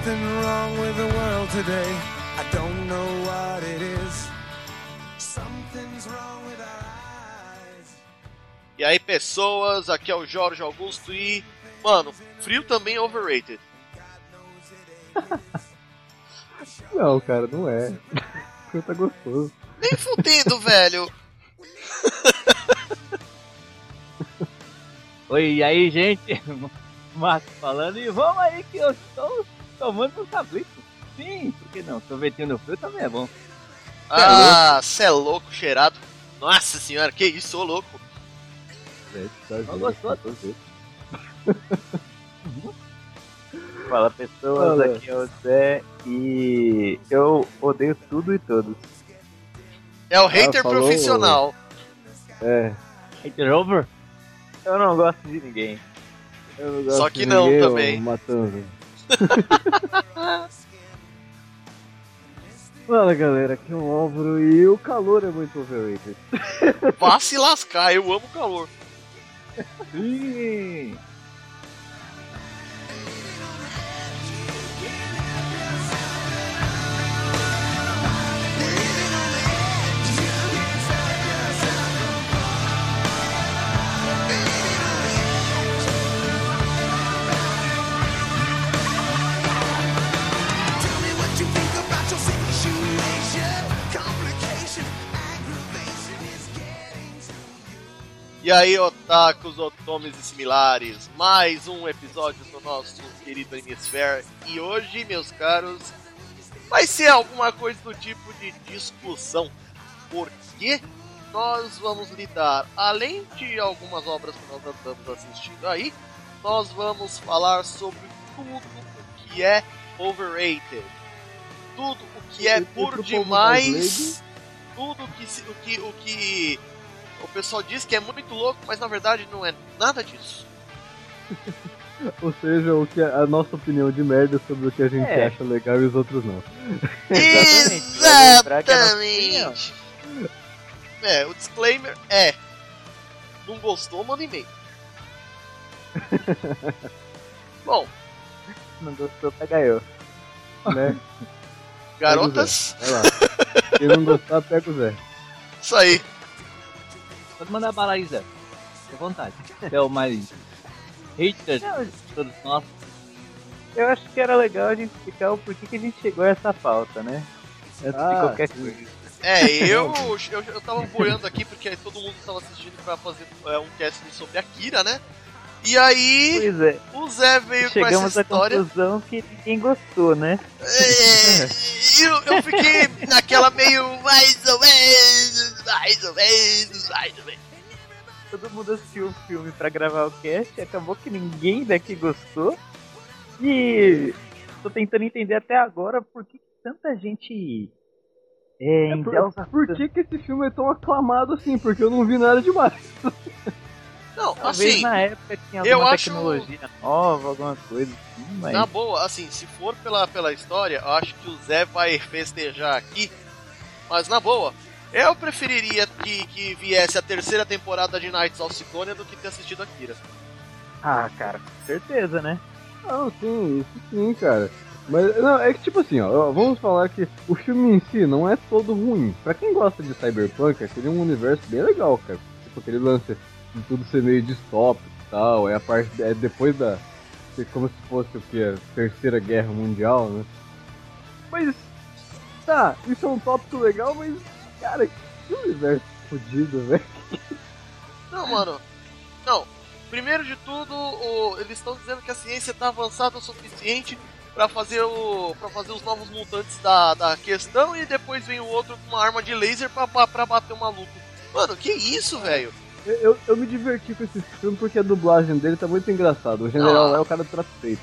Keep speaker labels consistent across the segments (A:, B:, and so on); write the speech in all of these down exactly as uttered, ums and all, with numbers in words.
A: something wrong with the world today. I don't know what it is. Something's wrong with our eyes.
B: E aí, pessoas, aqui é o Jorge Augusto e, mano, frio também é overrated.
C: Não, cara, não é. Frio tá gostoso.
B: Nem fudendo, velho.
D: Oi, e aí, gente? Marcos falando, e vamos aí que eu estou tomando um cabrito. Sim, por que não? Sorvetinho no frio também é bom.
B: Ah, cê é louco, cheirado. Nossa senhora, que isso, ô louco.
D: Não gostou? Fala, pessoas,
C: Fala.
D: aqui é o Zé e eu odeio tudo e todos.
B: É o hater
C: falou.
B: profissional.
C: É.
D: Hater over? Eu não gosto de ninguém.
C: Eu não gosto
B: Só que
C: de
B: não,
C: ninguém,
B: também.
C: ô, Matanza. Fala, galera, aqui é o Álvaro e o calor é muito overrated.
B: Vá se lascar, eu amo calor.
D: Sim.
A: Tell me what you think about your situation. Complication, aggravation is getting to you.
B: E aí, otakus, otomes e similares, mais um episódio do nosso querido Hemisphere. E hoje, meus caros, vai ser alguma coisa do tipo de discussão. Porque nós vamos lidar, além de algumas obras que nós estamos assistindo aí, nós vamos falar sobre tudo o que é overrated. Tudo o que é
C: E- e
B: por
C: pro povo
B: demais.
C: mais
B: Tudo o que, se- o que o que o pessoal diz que é muito louco, mas na verdade não é nada disso.
C: Ou seja, o que a nossa opinião de merda sobre o que a gente
D: É.
C: acha legal e os outros não.
D: Exatamente. Vai lembrar que é a nossa
B: Exatamente. É, o disclaimer é: não gostou, manda e-mail. Bom,
D: Não gostou, pega eu.
C: Né?
B: garotas,
C: Vai lá. Quem não gostar, pega o Zé.
B: isso aí.
D: Pode mandar bala aí, Zé. Fique à vontade. Você é o mais hater de todos nós. Eu acho que era legal a gente explicar o porquê que a gente chegou a essa pauta, né? Antes
C: Ah,
D: de qualquer
C: sim.
D: coisa.
B: É, eu, eu, eu tava boiando aqui porque todo mundo tava assistindo pra fazer é, um cast sobre Akira, né? E aí,
D: Pois é,
B: o Zé veio com
D: chegamos
B: essa
D: à
B: história.
D: conclusão que ninguém gostou, né?
B: É, eu, eu fiquei naquela meio mais ou menos, mais ou menos, mais ou menos.
D: Todo mundo assistiu o filme pra gravar o cast e acabou que ninguém daqui gostou. E tô tentando entender até agora por que tanta gente é,
C: É por,
D: endeusa
C: por que, que esse filme é tão aclamado assim? Porque eu não vi nada demais.
B: Não,
D: Talvez
B: assim,
D: na época tinha
B: eu
D: alguma
B: acho-
D: tecnologia nova, alguma coisa assim, mas
B: na boa, assim, se for pela, pela história, eu acho que o Zé vai festejar aqui. Mas na boa, eu preferiria que, que viesse a terceira temporada de Knights of Sidonia do que ter assistido Akira.
D: ah, cara, com certeza, né?
C: Não, sim, isso sim, cara. Mas, não, é que tipo assim, ó, vamos falar que o filme em si não é todo ruim. Pra quem gosta de Cyberpunk, aquele é um universo bem legal, cara. Tipo, aquele lance de tudo ser meio distópico e tal, é a parte, é depois da, é como se fosse o que, a Terceira Guerra Mundial, né? Mas, tá, isso é um tópico legal, mas, cara, que universo fodido, velho.
B: Não, mano, não. Primeiro de tudo, o- eles estão dizendo que a ciência tá avançada o suficiente pra fazer, o, pra fazer os novos mutantes da, da questão e depois vem o outro com uma arma de laser pra, pra, pra bater o maluco. Mano, que isso, velho?
C: Eu, eu, eu me diverti com esse filme porque a dublagem dele tá muito engraçada. O general
B: Ah.
C: lá é o cara do trato feito.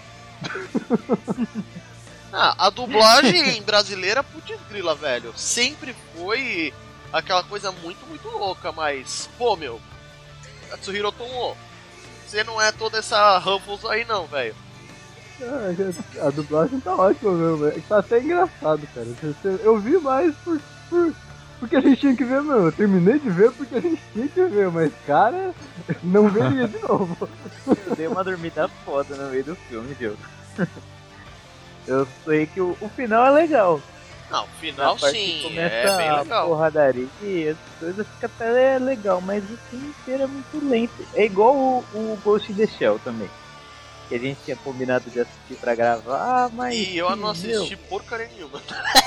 B: Ah, a dublagem brasileira, putz grila, velho. Sempre foi aquela coisa muito, muito louca, mas, pô, meu, Katsuhiro Tomo, você não é toda essa Ruffles aí não, velho.
C: Ah, a dublagem tá ótima mesmo, velho. Tá até engraçado, cara. Eu vi mais por, por, porque a gente tinha que ver mesmo. Eu terminei de ver porque a gente tinha que ver, mas, cara, não veria de novo.
D: Eu dei uma dormida foda no meio do filme, viu? Eu sei que o, o final é legal.
B: Não, o final sim, é bem
D: a
B: legal.
D: Porradaria e as coisas fica até legal, mas o filme inteiro é muito lento. É igual o, o Ghost in the Shell também. Que a gente tinha combinado de assistir pra gravar, mas.
B: E eu não assisti
D: meu,
B: porcaria nenhuma.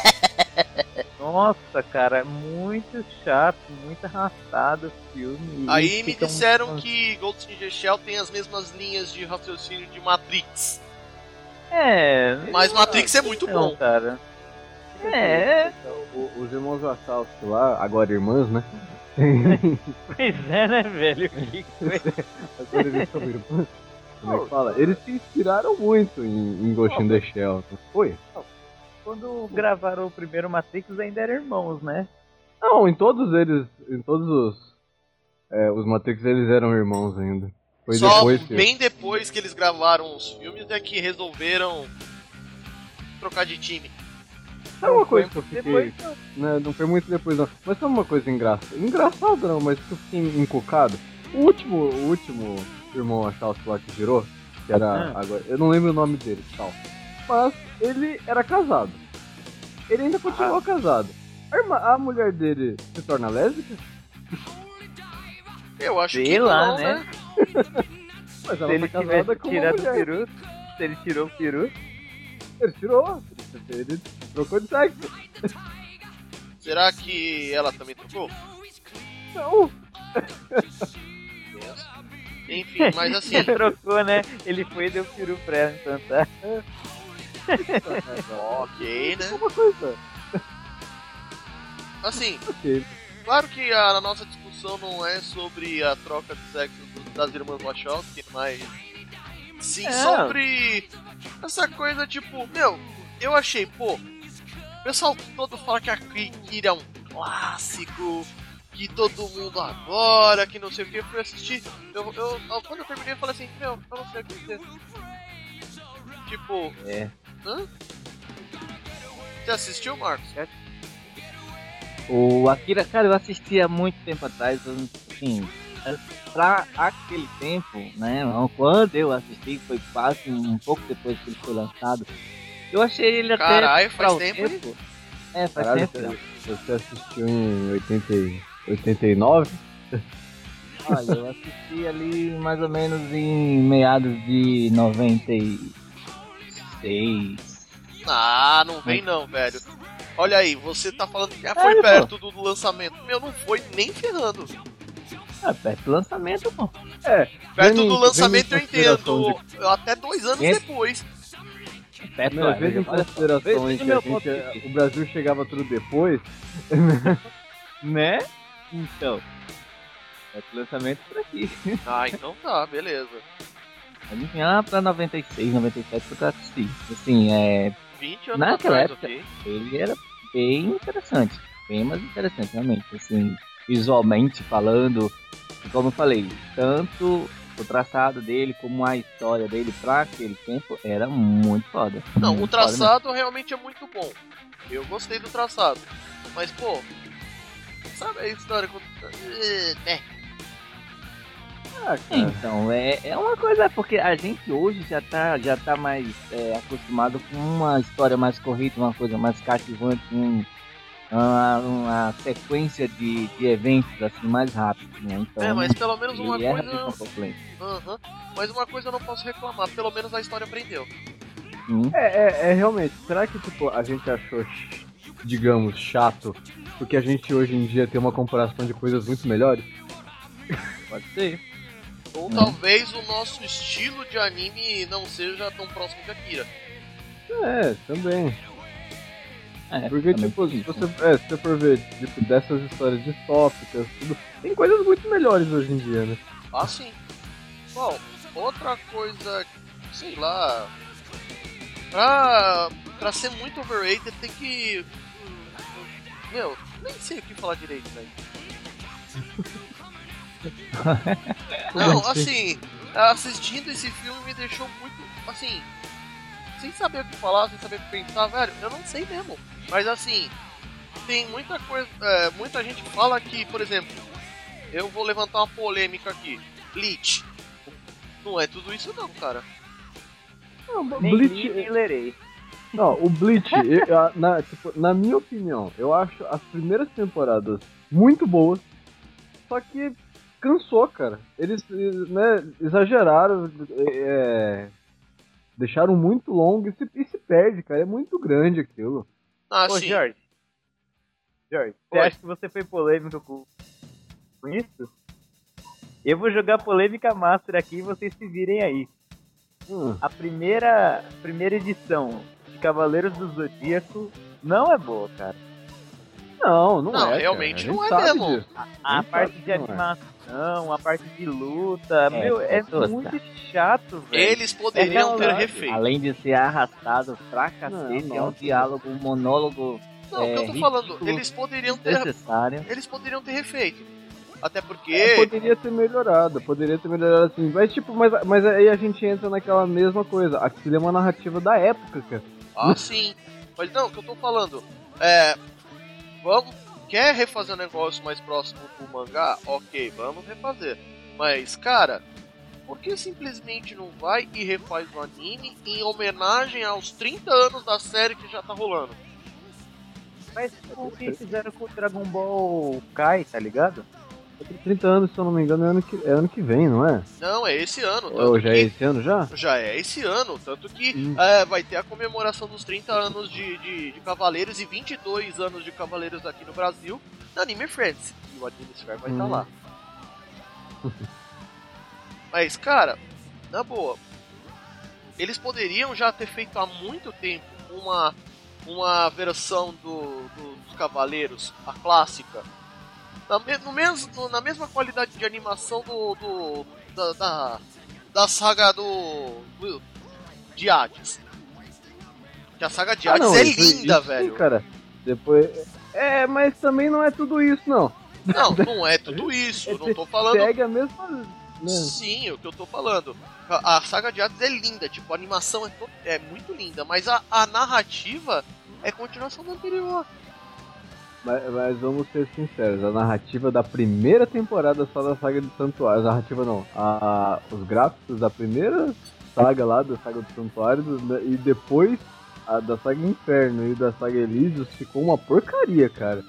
D: Nossa, cara, é muito chato, muito arrastado o filme.
B: Aí me
D: fica
B: disseram
D: muito...
B: que Ghost in the Shell tem as mesmas linhas de raciocínio de Matrix.
D: É.
B: Mas Matrix é muito
D: não,
B: bom.
D: cara. É.
C: O- Os irmãos Wachowski lá, agora irmãs, né?
D: Pois é, né, velho? Que coisa.
C: Agora eles são irmãs. Como é que fala? Eles se inspiraram muito em, em Ghost in the Shell. Não foi?
D: Quando gravaram o primeiro Matrix ainda eram irmãos, né?
C: Não, em todos eles, em todos os, é, os Matrix eles eram irmãos ainda. Foi
B: Só
C: depois que...
B: bem depois que eles gravaram os filmes é que resolveram trocar de time.
C: Sabe uma coisa que eu fiquei...
D: Depois, não.
C: Né, não foi muito depois não. Mas sabe uma coisa engraçada? Engraçado não, mas que eu fiquei encucado. O último, o último irmão Wachowski lá que virou, que era...
D: Ah.
C: Agora, eu não lembro o nome dele, tal. Mas ele era casado. Ele ainda continuou
D: Ah.
C: casado. A, irmã, a mulher dele se torna lésbica?
B: Eu acho
D: Sei
B: que
D: lá,
B: não,
D: né?
B: né?
C: Mas
D: Se
C: ela
D: ele
C: foi
D: tivesse
C: casada com uma
D: tirado o
C: mulher.
D: peru, se ele tirou o peru,
C: Ele tirou. Ele trocou de sexo.
B: Será que ela também trocou?
C: Não.
B: Enfim, mas assim,
D: trocou, né? Ele foi e deu peru pra ela, então tá.
B: ok, né?
C: Uma coisa.
B: Assim,
C: Ok.
B: claro que a nossa discussão não é sobre a troca de sexo do- das irmãs Wachowski, mas sim
D: É.
B: sobre essa coisa tipo, meu, eu achei, pô, o pessoal todo fala que a Kira é um clássico, que todo mundo adora, que não sei o que, eu fui assistir, eu, eu, eu- quando eu terminei eu falei assim, meu, eu não sei o que dizer. Tipo,
D: É.
B: hã? Você assistiu, Marcos?
D: O Akira, cara, eu assisti há muito tempo atrás, eu, assim, pra aquele tempo, né, quando eu assisti, foi quase um pouco depois que ele foi lançado, eu achei ele até...
B: Caralho,
D: pra
B: faz
D: o
B: tempo,
D: É, faz
C: Caralho,
D: tempo.
C: você, você assistiu em oitenta, e- oitenta e nove?
D: Olha, eu assisti ali mais ou menos em meados de noventa e seis.
B: Ah, não vem não, velho. Olha aí, você tá falando que ah, foi
D: É,
B: perto do, do lançamento. Meu, não foi nem ferrando.
D: Ah, perto do lançamento, pô.
C: É.
B: Perto
C: vendo em-
B: do lançamento eu
C: vendo em consideração
B: entendo. Até dois anos
D: Esse-
B: depois.
D: Perto
C: De,
D: do
C: né, vendo em
D: olha só,
C: consideração
D: veja
C: em que
D: meu
C: a gente,
D: palpite.
C: o Brasil chegava tudo depois,
D: Né? Então. Perto do lançamento por aqui.
B: Ah, então tá, beleza.
D: Vamos lá pra noventa e seis, noventa e sete pra assistir. Assim, é.
B: vinte anos
D: Naquela
B: atrás,
D: época,
B: ok.
D: ele era bem interessante. Bem mais interessante, realmente. Assim, visualmente falando. E como eu falei, tanto o traçado dele como a história dele pra aquele tempo era muito foda.
B: Não, o
D: Muito foda mesmo.
B: traçado realmente é muito bom. Eu gostei do traçado. Mas, pô, sabe a história com. Eh, né?
C: ah, cara,
D: Então, é, é uma coisa, porque a gente hoje já tá, já tá mais é, acostumado com uma história mais corrida, uma coisa mais cativante, um, uma, uma sequência de, de eventos assim mais rápido, né? Então,
B: É, mas pelo menos uma
D: ele é
B: coisa.
D: realmente um pouco lento.
B: Aham. Mas uma coisa eu não posso reclamar, pelo menos a história aprendeu.
D: Sim.
C: é, é, é realmente, será que tipo, a gente achou, digamos, chato, porque a gente hoje em dia tem uma comparação de coisas muito melhores?
D: Pode ser.
B: Ou
D: Hum.
B: talvez o nosso estilo de anime não seja tão próximo de Akira.
C: É, também.
D: É,
C: Porque,
D: também
C: tipo,
D: tem
C: se
D: isso.
C: você, é, se você for ver, tipo, dessas histórias distópicas, tudo, tem coisas muito melhores hoje em dia, né?
B: Ah, sim. Bom, outra coisa, sei lá. Pra, pra ser muito overrated tem que. Meu, nem sei o que falar direito, velho. Não, assim, assistindo esse filme me deixou muito, assim, sem saber o que falar, sem saber o que pensar, velho, eu não sei mesmo. Mas assim, tem muita coisa, é, muita gente fala que, por exemplo, eu vou levantar uma polêmica aqui, Bleach. Não é tudo isso não, cara.
C: Não,
D: Nem
C: Bleach,
D: li, nem lerei.
C: Não, o Bleach, eu- eu- na, tipo, na minha opinião, eu acho as primeiras temporadas muito boas, só que cansou, cara. Eles, né, exageraram, é, deixaram muito longo e se, e se perde, cara. É muito grande aquilo.
B: Ah,
D: Ô,
B: sim.
D: Jorge. Jorge, você
B: Oi.
D: acha que você foi polêmico com, com isso? Eu vou jogar polêmica master aqui e vocês se virem aí.
C: Hum.
D: A primeira, primeira edição de Cavaleiros do Zodíaco não é boa, cara.
C: Não, não,
B: Não,
C: é.
B: realmente
C: cara. A
B: não
C: gente
B: é
C: sabe
B: mesmo.
C: disso.
D: A
C: gente
D: parte
C: sabe
D: de
C: que não é.
D: animação, a parte de luta, meu, é
E: tosca.
D: muito chato, velho.
B: Eles poderiam
D: É
B: ter
D: verdade.
B: refeito.
E: Além de ser arrastado pra cacete,
C: Não,
E: é um
C: nossa.
E: diálogo, um monólogo
B: Não, o que
E: é,
B: eu tô falando,
E: ridículo,
B: eles poderiam ter.
E: desnecessário.
B: Eles poderiam ter refeito. Até
C: É,
B: porque.
C: poderia ter melhorado, poderia ter melhorado assim. Mas tipo, mas, mas aí a gente entra naquela mesma coisa. Aquilo é uma narrativa da época, cara.
B: Ah, sim. Mas não, o que eu tô falando. É. Vamos. Quer refazer um negócio mais próximo do mangá? Ok, vamos refazer. Mas, cara, por que simplesmente não vai e refaz o anime em homenagem aos trinta anos da série que já tá rolando?
D: Mas o que fizeram com o Dragon Ball Kai, tá ligado?
C: trinta anos, se eu não me engano, é ano que, é ano que vem, não é?
B: Não, é esse ano. Tanto
C: Ou já
B: que...
C: é esse ano já?
B: Já é esse ano, tanto que
C: Hum.
B: é, vai ter a comemoração dos trinta anos de, de, de Cavaleiros e vinte e dois anos de Cavaleiros aqui no Brasil, na Anime Friends. E o Anime Sphere vai estar
C: Hum.
B: lá. Mas, cara, na boa, eles poderiam já ter feito há muito tempo uma, uma versão do, do- dos Cavaleiros, a clássica, na, me- no mesmo, na mesma qualidade de animação do, do da, da, da saga do, do de Hades. Que a saga de
C: Ah,
B: Hades
C: não,
B: é
C: isso-
B: linda,
C: isso sim,
B: velho.
C: cara. Depois. É, mas também não é tudo isso, não.
B: Não, não é tudo isso. Eu não tô falando.
C: Segue a mesma. Né?
B: Sim, o que eu tô falando. A, a saga de Hades é linda, tipo, a animação é, to- é muito linda, mas a, a narrativa é continuação da anterior.
C: Mas, mas vamos ser sinceros, a narrativa da primeira temporada só da saga do Santuário. A narrativa não. A, os gráficos da primeira saga lá, da saga do Santuário, do- e depois a da saga Inferno e da saga Elísios ficou uma porcaria, cara.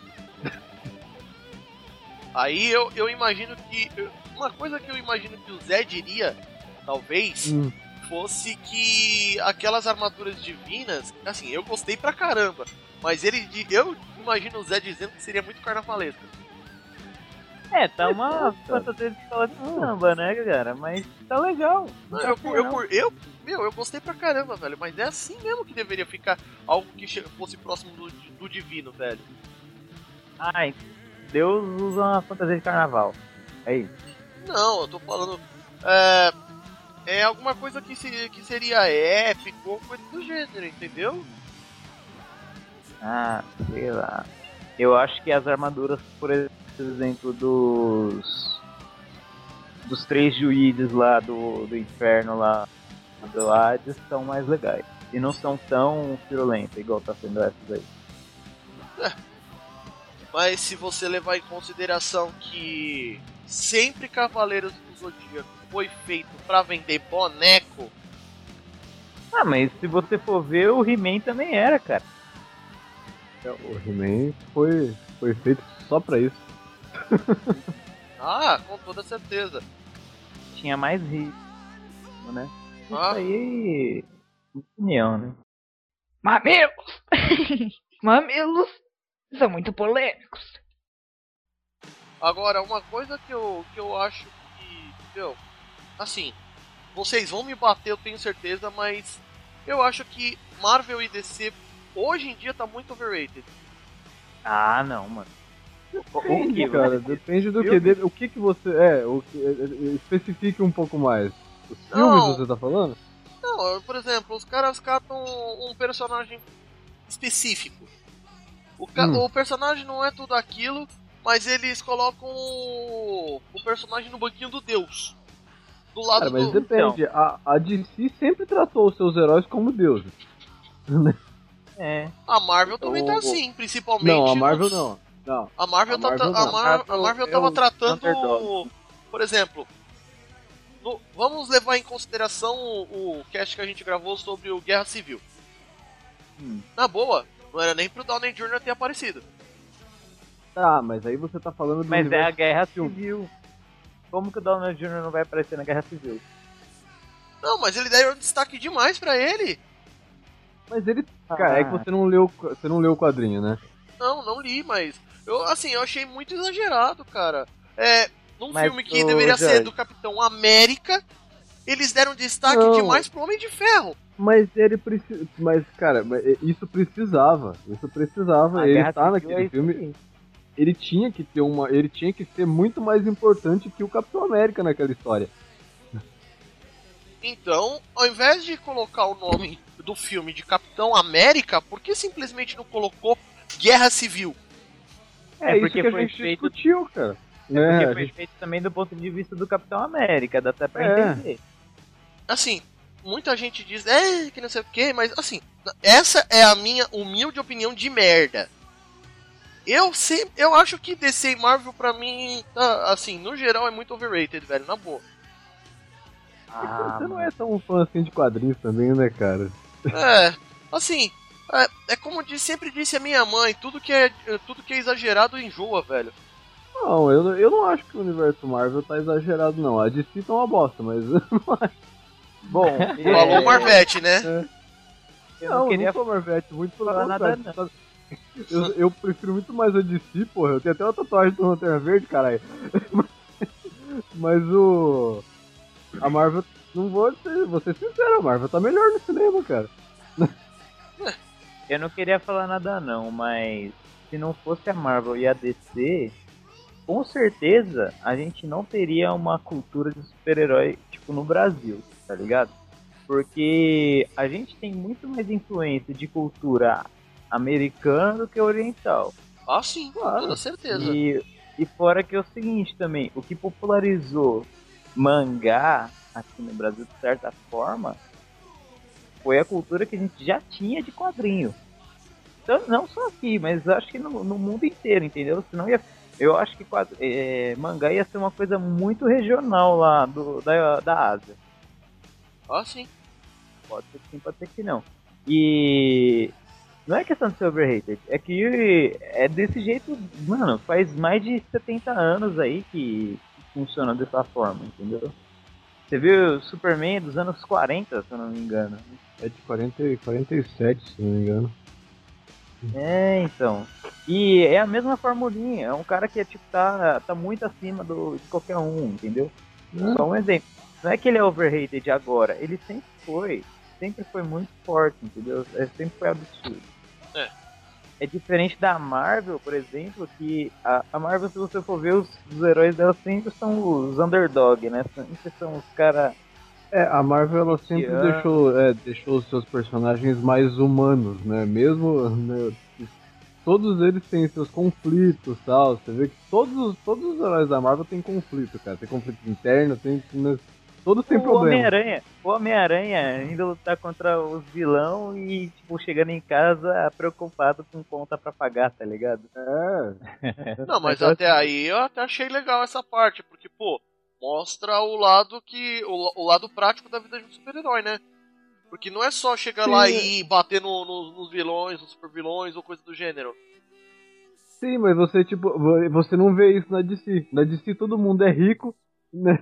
B: Aí eu, eu imagino que. eu- Uma coisa que eu imagino que o Zé diria, talvez,
C: Hum.
B: fosse que aquelas armaduras divinas. Assim, eu gostei pra caramba. Mas ele. di- Eu imagino o Zé dizendo que seria muito carnavalesco.
D: É, tá uma fantasia de escola de samba, né, cara? Mas tá legal.
B: Não,
D: Não
B: eu,
D: tá
B: eu,
D: feio,
B: eu, eu, meu, eu gostei pra caramba, velho. Mas é assim mesmo que deveria ficar algo que che- fosse próximo do, do divino, velho.
D: Ai, Deus usa uma fantasia de carnaval. É isso.
B: Não, eu tô falando. É, é alguma coisa que, se, que seria épico ou coisa do gênero, entendeu?
D: Ah, sei lá. Eu acho que as armaduras, por exemplo, dos. Dos três juízes lá do, do inferno lá do Hades são mais legais. E não são tão virulentas igual tá sendo essas aí.
B: Mas se você levar em consideração que sempre Cavaleiros do Zodíaco foi feito pra vender boneco,
D: Ah, mas se você for ver, o He-Man também era, cara.
C: O He-Man foi, foi feito só pra isso.
B: ah, com toda certeza.
D: Tinha mais ritmo, né?
B: Ah.
D: Isso aí. Opinião, né?
F: Mamilos! Mamilos são muito polêmicos.
B: Agora, uma coisa que eu, que eu acho que, meu, assim, vocês vão me bater, eu tenho certeza, mas eu acho que Marvel e D C hoje em dia tá muito overrated.
D: Ah, não, mano. O
C: Depende,
D: que,
C: cara,
D: você-
C: depende do que.
D: filme?
C: de- O que que você. É, o que, é, é, especifique um pouco mais. Os filmes
B: Não.
C: você tá falando?
B: Não, por exemplo, os caras catam um personagem específico. O, ca-
C: Hum.
B: o personagem não é tudo aquilo, mas eles colocam o, o personagem no banquinho do Deus. Do lado
C: Cara, mas
B: do...
C: depende. A, a D C sempre tratou os seus heróis como deuses.
D: É.
B: A Marvel também tá
C: O-
B: assim, principalmente...
C: Não, a
B: no-
C: Marvel não. Não.
B: A Marvel,
C: A
B: tá,
C: Marvel
B: tá- a,
C: não.
B: Mar- a Marvel
D: É
B: tava
D: o
B: tratando,
D: underdog.
B: por exemplo, no- vamos levar em consideração o, o cast que a gente gravou sobre o Guerra Civil.
D: Hum.
B: Na boa, não era nem pro Downey Júnior ter aparecido.
C: Tá, mas aí você tá falando do
D: Mas é a
C: universo
D: Guerra
C: filme.
D: Civil. Como que o Donald Júnior não vai aparecer na Guerra Civil?
B: Não, mas ele deram destaque demais pra ele.
C: Mas ele... Cara, é que
D: Ah.
C: você não leu, você não leu o quadrinho, né?
B: Não, não li, mas... Eu, assim, eu achei muito exagerado, cara. É, num
D: Mas,
B: filme que
D: ô,
B: deveria
D: Jorge.
B: ser do Capitão América, eles deram destaque
C: Não.
B: demais pro Homem de Ferro.
C: Mas ele precisa... Mas, cara, mas isso precisava. Isso precisava.
D: A
C: ele
D: Guerra
C: tá
D: Civil
C: naquele
D: é isso
C: filme...
D: aí.
C: Ele tinha que ter uma... Ele tinha que ser muito mais importante que o Capitão América naquela história.
B: Então, ao invés de colocar o nome do filme de Capitão América, por que simplesmente não colocou Guerra Civil?
D: É,
C: isso
D: porque
C: que a
D: foi
C: gente
D: feito,
C: discutiu, cara.
D: é porque
C: É, a
D: foi
C: gente-
D: feito também do ponto de vista do Capitão América, dá até pra
C: É.
D: entender.
B: Assim, muita gente diz, é, que não sei o que, mas assim, essa é a minha humilde opinião de merda. Eu sempre, eu acho que D C e Marvel pra mim, tá, assim, no geral é muito overrated, velho, na boa.
D: Ah,
C: você não é tão fã assim de quadrinhos também, né, cara?
B: É, assim, é, é como diz- sempre disse a minha mãe, tudo que é, tudo que é exagerado enjoa, velho.
C: Não, eu, eu não acho que o universo Marvel tá exagerado, não. A D C tá uma bosta, mas eu não acho.
D: Bom,
B: Falou
D: é,
B: o Marvete, né?
D: eu
C: não,
D: não
C: eu
D: queria
C: não sou Marvete, muito pelo
D: falar nada,
C: contrário. Eu, eu prefiro muito mais a D C, porra. Eu tenho até uma tatuagem do Lanterna Verde, caralho. Mas o... A Marvel, não vou ser, vou ser sincero, a Marvel tá melhor no cinema, cara.
D: Eu não queria falar nada não, mas se não fosse a Marvel e a D C, com certeza a gente não teria uma cultura de super-herói tipo no Brasil, tá ligado? Porque a gente tem muito mais influência de cultura americana do que oriental.
B: Ah, sim, com
C: Claro.
B: toda certeza.
D: E, e fora que é o seguinte também, o que popularizou mangá aqui no Brasil de certa forma foi a cultura que a gente já tinha de quadrinho. Então, não só aqui, mas acho que no, no mundo inteiro, entendeu? Senão ia, eu acho que quadr- é, mangá ia ser uma coisa muito regional lá do, da, da Ásia.
B: Ah, sim.
D: Pode ser que sim, pode ser que não. E não é questão de ser overrated, é que é desse jeito, mano, faz mais de setenta anos aí que funciona dessa forma, entendeu? Você viu o Superman dos anos quarenta, se eu não me engano.
C: É de quarenta, e- quarenta e sete, se não me engano.
D: É, então. E é a mesma formulinha, é um cara que é, tipo, tá, tá muito acima do, de qualquer um, entendeu? Só um exemplo. Não é que ele é overrated agora, ele sempre foi. Sempre foi muito forte, entendeu? É, sempre foi absurdo.
B: É.
D: É diferente da Marvel, por exemplo, que a, a Marvel, se você for ver, os, os heróis dela sempre são os underdog, né? Sempre são os caras.
C: É, a Marvel ela sempre
D: Cristiano.
C: deixou, é, deixou os seus personagens mais humanos, né? Mesmo, né, todos eles têm seus conflitos e tal. Você vê que todos, os- todos os heróis da Marvel têm conflito, cara. Tem conflito interno, tem. Né, todos têm
D: O
C: problema.
D: Homem-Aranha, o Homem-Aranha indo lutar contra os vilão e, tipo, chegando em casa preocupado com conta pra pagar, tá ligado?
C: É.
B: Não, mas
D: Então,
B: até aí eu até achei legal essa parte, porque, pô, mostra o lado que. o, o lado prático da vida de um super-herói, né? Porque não é só chegar
C: Sim.
B: lá e bater no- no- nos vilões, nos super vilões ou coisa do gênero.
C: Sim, mas você, tipo, vo- você não vê isso na D C. Na D C todo mundo é rico, né?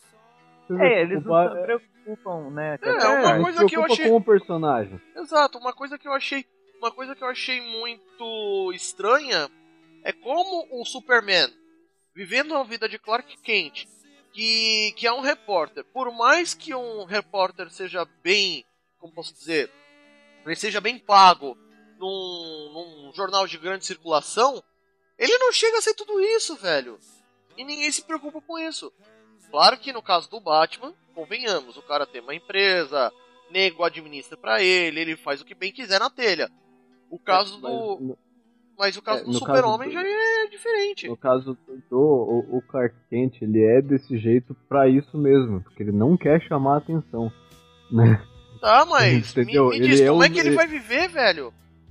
D: É, eles
C: O
D: não
C: pa-
D: se preocupam, né? com
B: É,
D: essa
B: uma
C: não
D: parte.
B: coisa
C: se
B: que eu
C: preocupa
B: achei-
C: com o personagem.
B: Exato, uma coisa que eu achei. Uma coisa que eu achei muito estranha é como o Superman, vivendo a vida de Clark Kent, que, que é um repórter, por mais que um repórter seja bem, como posso dizer, ele seja bem pago num, num jornal de grande circulação, ele não chega a ser tudo isso, velho. E ninguém se preocupa com isso. Claro que no caso do Batman, convenhamos, o cara tem uma empresa, nego administra pra ele, ele faz o que bem quiser na telha. O caso
C: Mas
B: do.
C: no-
B: Mas o caso
C: é,
B: do
C: no
B: Super-Homem
C: caso do-
B: já é diferente.
C: No caso do o, o Clark Kent, ele é desse jeito pra isso mesmo, porque ele não quer chamar a atenção, né?
B: Tá, mas me,
C: Entendeu?
B: me
C: Ele
B: diz,
C: é
B: como
C: um-
B: é que ele
C: ele-
B: vai viver, velho?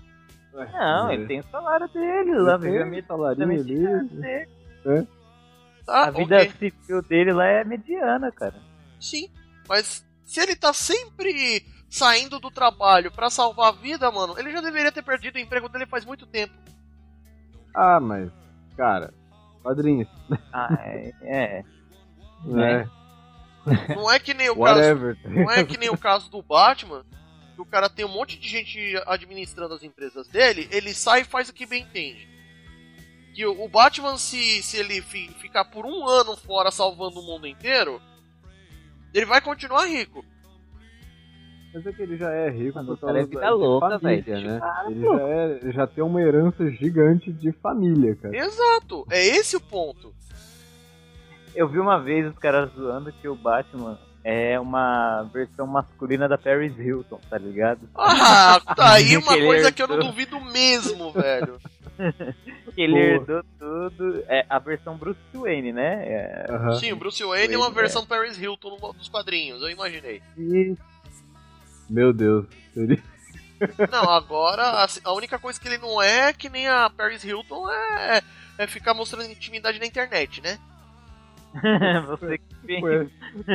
D: Não, ele tem o salário dele lá,
C: Ele
D: vive a
C: tem
D: vida
C: salarinho ali.
D: dele.
B: Tá,
D: A vida
B: ok.
D: civil dele lá é mediana, cara.
B: Sim, mas se ele tá sempre saindo do trabalho pra salvar a vida, mano, ele já deveria ter perdido o emprego dele faz muito tempo.
C: Ah, mas, cara, quadrinhos.
D: Ah, é. é.
C: É,
B: Não é que nem o caso,
C: whatever.
B: não é que nem o caso do Batman, que o cara tem um monte de gente administrando as empresas dele, ele sai e faz o que bem entende. Que o, o Batman, se, se ele fi, ficar por um ano fora salvando o mundo inteiro, ele vai continuar rico.
C: Mas é que ele já é rico
D: Mano,
C: por
D: o cara
C: causa
D: é vida
C: da de
D: louca,
C: família,
D: velho.
C: né?
D: Ah,
C: Ele já, é, ele já tem uma herança gigante de família, cara.
B: Exato, é esse o ponto.
D: Eu vi uma vez os caras zoando que o Batman é uma versão masculina da Paris Hilton, tá ligado?
B: Ah, tá aí uma
D: Que ele
B: coisa que eu não
D: herdou.
B: duvido mesmo, velho.
D: Que ele
C: Porra.
D: herdou tudo. É a versão Bruce Wayne, né? É,
C: Aham.
B: Sim, o Bruce Wayne é uma
D: É.
B: versão Paris Hilton no- dos quadrinhos, eu imaginei.
D: e
C: Meu Deus. Seria...
B: Não, agora assim, a única coisa que ele não é, que nem a Paris Hilton, é, é ficar mostrando intimidade na internet, né?
D: você que vem.
C: Foi...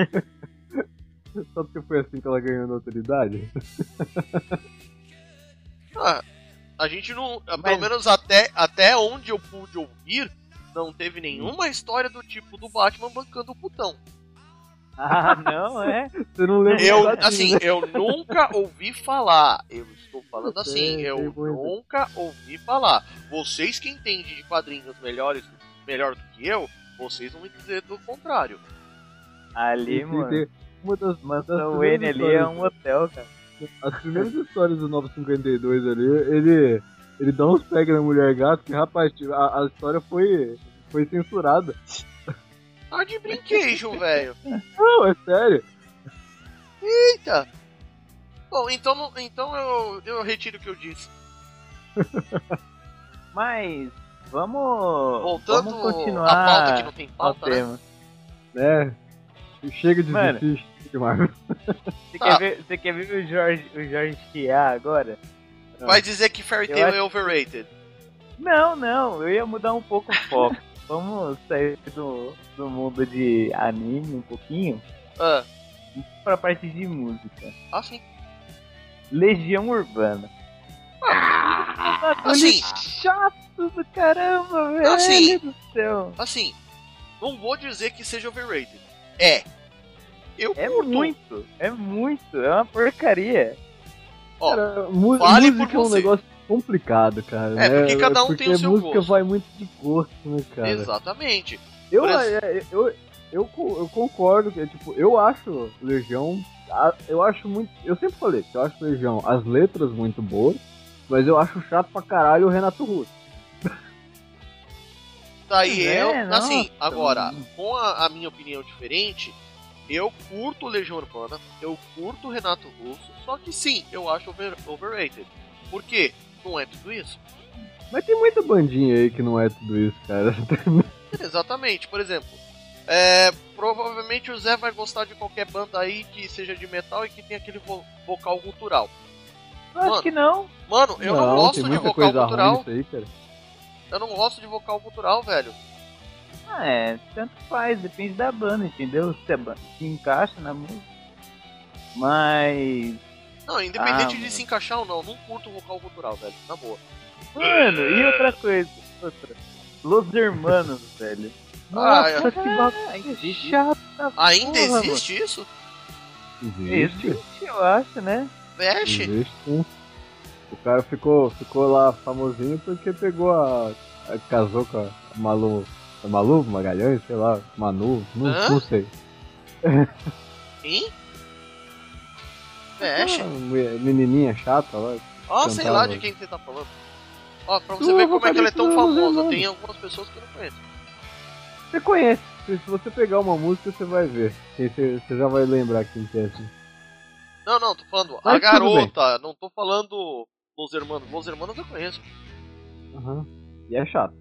C: Só porque foi assim que ela ganhou notoriedade?
B: Ah, a gente não. Pelo
D: Mas-
B: menos até, até onde eu pude ouvir, não teve nenhuma história do tipo do Batman bancando o putão.
D: Ah, não, é?
C: Você não lembra
B: Eu,
C: da
B: assim,
C: né?
B: eu nunca ouvi falar. Eu estou falando assim,
C: Tem,
B: eu
C: tem muito.
B: nunca ouvi falar. Vocês que entendem de quadrinhos melhores, melhor do que eu, vocês vão me dizer do contrário.
D: Ali,
C: Sim,
D: mano.
C: tem- Uma das, das
D: Mansão
C: primeiras
D: Wayne ali é
C: histórias-
D: um hotel, cara.
C: As primeiras histórias do novecentos e cinquenta e dois ali, ele, ele dá uns pega na mulher gato que, rapaz, a, a história foi, foi censurada.
B: Ah, de brinquedo, velho.
C: Não, é sério.
B: Eita. Bom, então, não- então eu, eu retiro o que eu disse.
D: Mas vamos.
B: Voltando
D: vamos continuar
B: a pauta que não tem
D: ao
B: pauta, né?
D: tema.
C: É. Chega de
D: Mano.
C: desistir, Marvel.
D: Você,
B: Tá.
D: quer ver, você quer ver o Jorge, o Jorge chiar agora?
B: Vai dizer que Fairy
D: Eu
B: Tail
D: acho-
B: é overrated.
D: Não, não, eu ia mudar um pouco o foco. Vamos sair do, do mundo de anime um pouquinho
B: Ah,
D: pra parte de música.
B: ah sim.
D: Legião Urbana. Bagulho
B: Assim.
D: chato do caramba, velho
B: Assim.
D: do céu.
B: Assim, não vou dizer que seja overrated. É. Eu
D: É
B: curto.
D: muito, é muito, é uma porcaria.
B: Ó,
C: Cara, mu-
B: Fale
C: música
B: por
C: é um
B: você.
C: negócio complicado, cara.
B: É,
C: né?
B: porque cada um
C: porque
B: tem o seu
C: música
B: gosto.
C: vai muito de gosto, né, cara?
B: exatamente.
C: Eu,
B: Por
C: é, eu, eu, co- eu concordo que, tipo, eu acho Legião, a- eu acho muito, eu sempre falei que eu acho Legião as letras muito boas, mas eu acho chato pra caralho o Renato Russo.
B: Daí
D: É,
B: eu,
D: nossa,
B: assim, agora,
D: mano.
B: com a, a minha opinião diferente, eu curto Legião Urbana, eu curto Renato Russo, só que sim, eu acho over, overrated. Por quê? Não é tudo isso.
C: Mas tem muita bandinha aí que não é tudo isso, cara.
B: Exatamente, por exemplo, é, provavelmente o Zé vai gostar de qualquer banda aí que seja de metal e que tenha aquele vo- vocal gutural.
D: Eu acho
B: Mano,
D: que não.
B: Mano, eu não,
C: tem
B: gosto de
C: muita
B: vocal
C: coisa
B: gutural.
C: ruim isso aí, cara.
B: Eu não gosto de vocal gutural, velho.
D: Ah, é, tanto faz, depende da banda, entendeu? Se a banda se encaixa na música. Mas.
B: Não, independente
D: Ah,
B: de
D: mano.
B: se encaixar ou não, não curto vocal gutural, velho. Na boa.
D: Mano, e outra coisa? Outra. Los Hermanos, velho.
B: Ah,
D: Nossa,
B: é.
D: que bagulho chato da
B: Ainda
D: porra,
B: existe isso?
D: Mano.
C: Existe.
D: Existe, eu acho, né?
B: Veste?
C: Existe, sim. O cara ficou, ficou lá famosinho porque pegou a. a- casou com a Malu. A Malu Magalhães, sei lá, Manu, não,
B: Hã?
C: não sei.
B: Sim? Veste?
C: Ah, mulher- menininha chata lá.
B: Ó, sei
C: cantava.
B: lá de quem você tá falando. Ó, pra você
C: Do
B: ver como é que ela é tão
C: vocalista do
B: famosa,
C: Legião.
B: tem algumas pessoas que eu não conheço.
C: Você conhece. Se se você pegar uma música, você vai ver. Quem- Você, você já vai lembrar quem que é. Assim.
B: Não, não, tô falando a
C: Mas tudo
B: garota, não tô falando Los Hermanos. Los Hermanos eu conheço.
C: Aham. E é chato.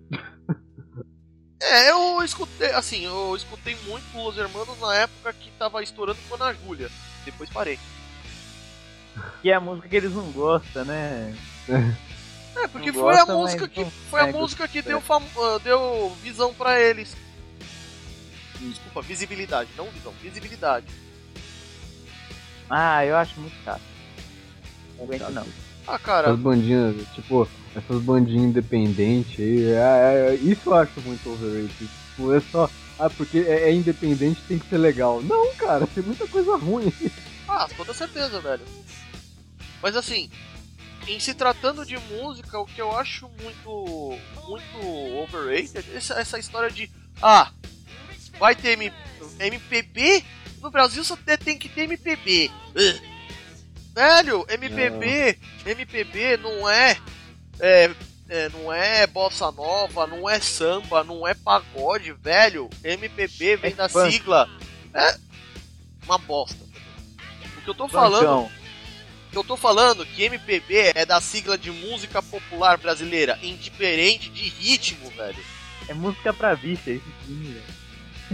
B: É, eu escutei, assim, eu escutei muito Los Hermanos na época que tava estourando com a Ana Júlia. Depois parei.
D: Que é a música que eles não gostam, né?
B: É, porque
D: Não
B: foi a
D: gosta,
B: música
D: mas
B: que
D: não
B: foi a
D: pega.
B: música que deu, fam... ah, deu visão pra eles. Desculpa, visibilidade, não visão, visibilidade.
D: Ah, eu acho muito chato. Não aguento não.
B: Ah, cara,
C: Essas bandinhas, tipo, essas bandinhas independentes aí, é, é, isso eu acho muito overrated. Tipo, é só, ah, porque é, é independente, tem que ser legal. Não, cara, tem muita coisa ruim.
B: ah, com toda certeza, velho. Mas assim, em se tratando de música, o que eu acho muito, muito overrated é essa, essa história de, ah, vai ter M- MPB? No Brasil só te- tem que ter M P B. Ugh. Velho, M P B, M P B não é, é, é, não é bossa nova, não é samba, não é pagode, velho. M P B vem
D: É
B: da
D: funk.
B: sigla, é uma bosta. O que eu tô falando,
D: Funkão.
B: o que eu tô falando que M P B é da sigla de música popular brasileira, indiferente de ritmo, velho.
D: É música pra vista, esse sim, velho.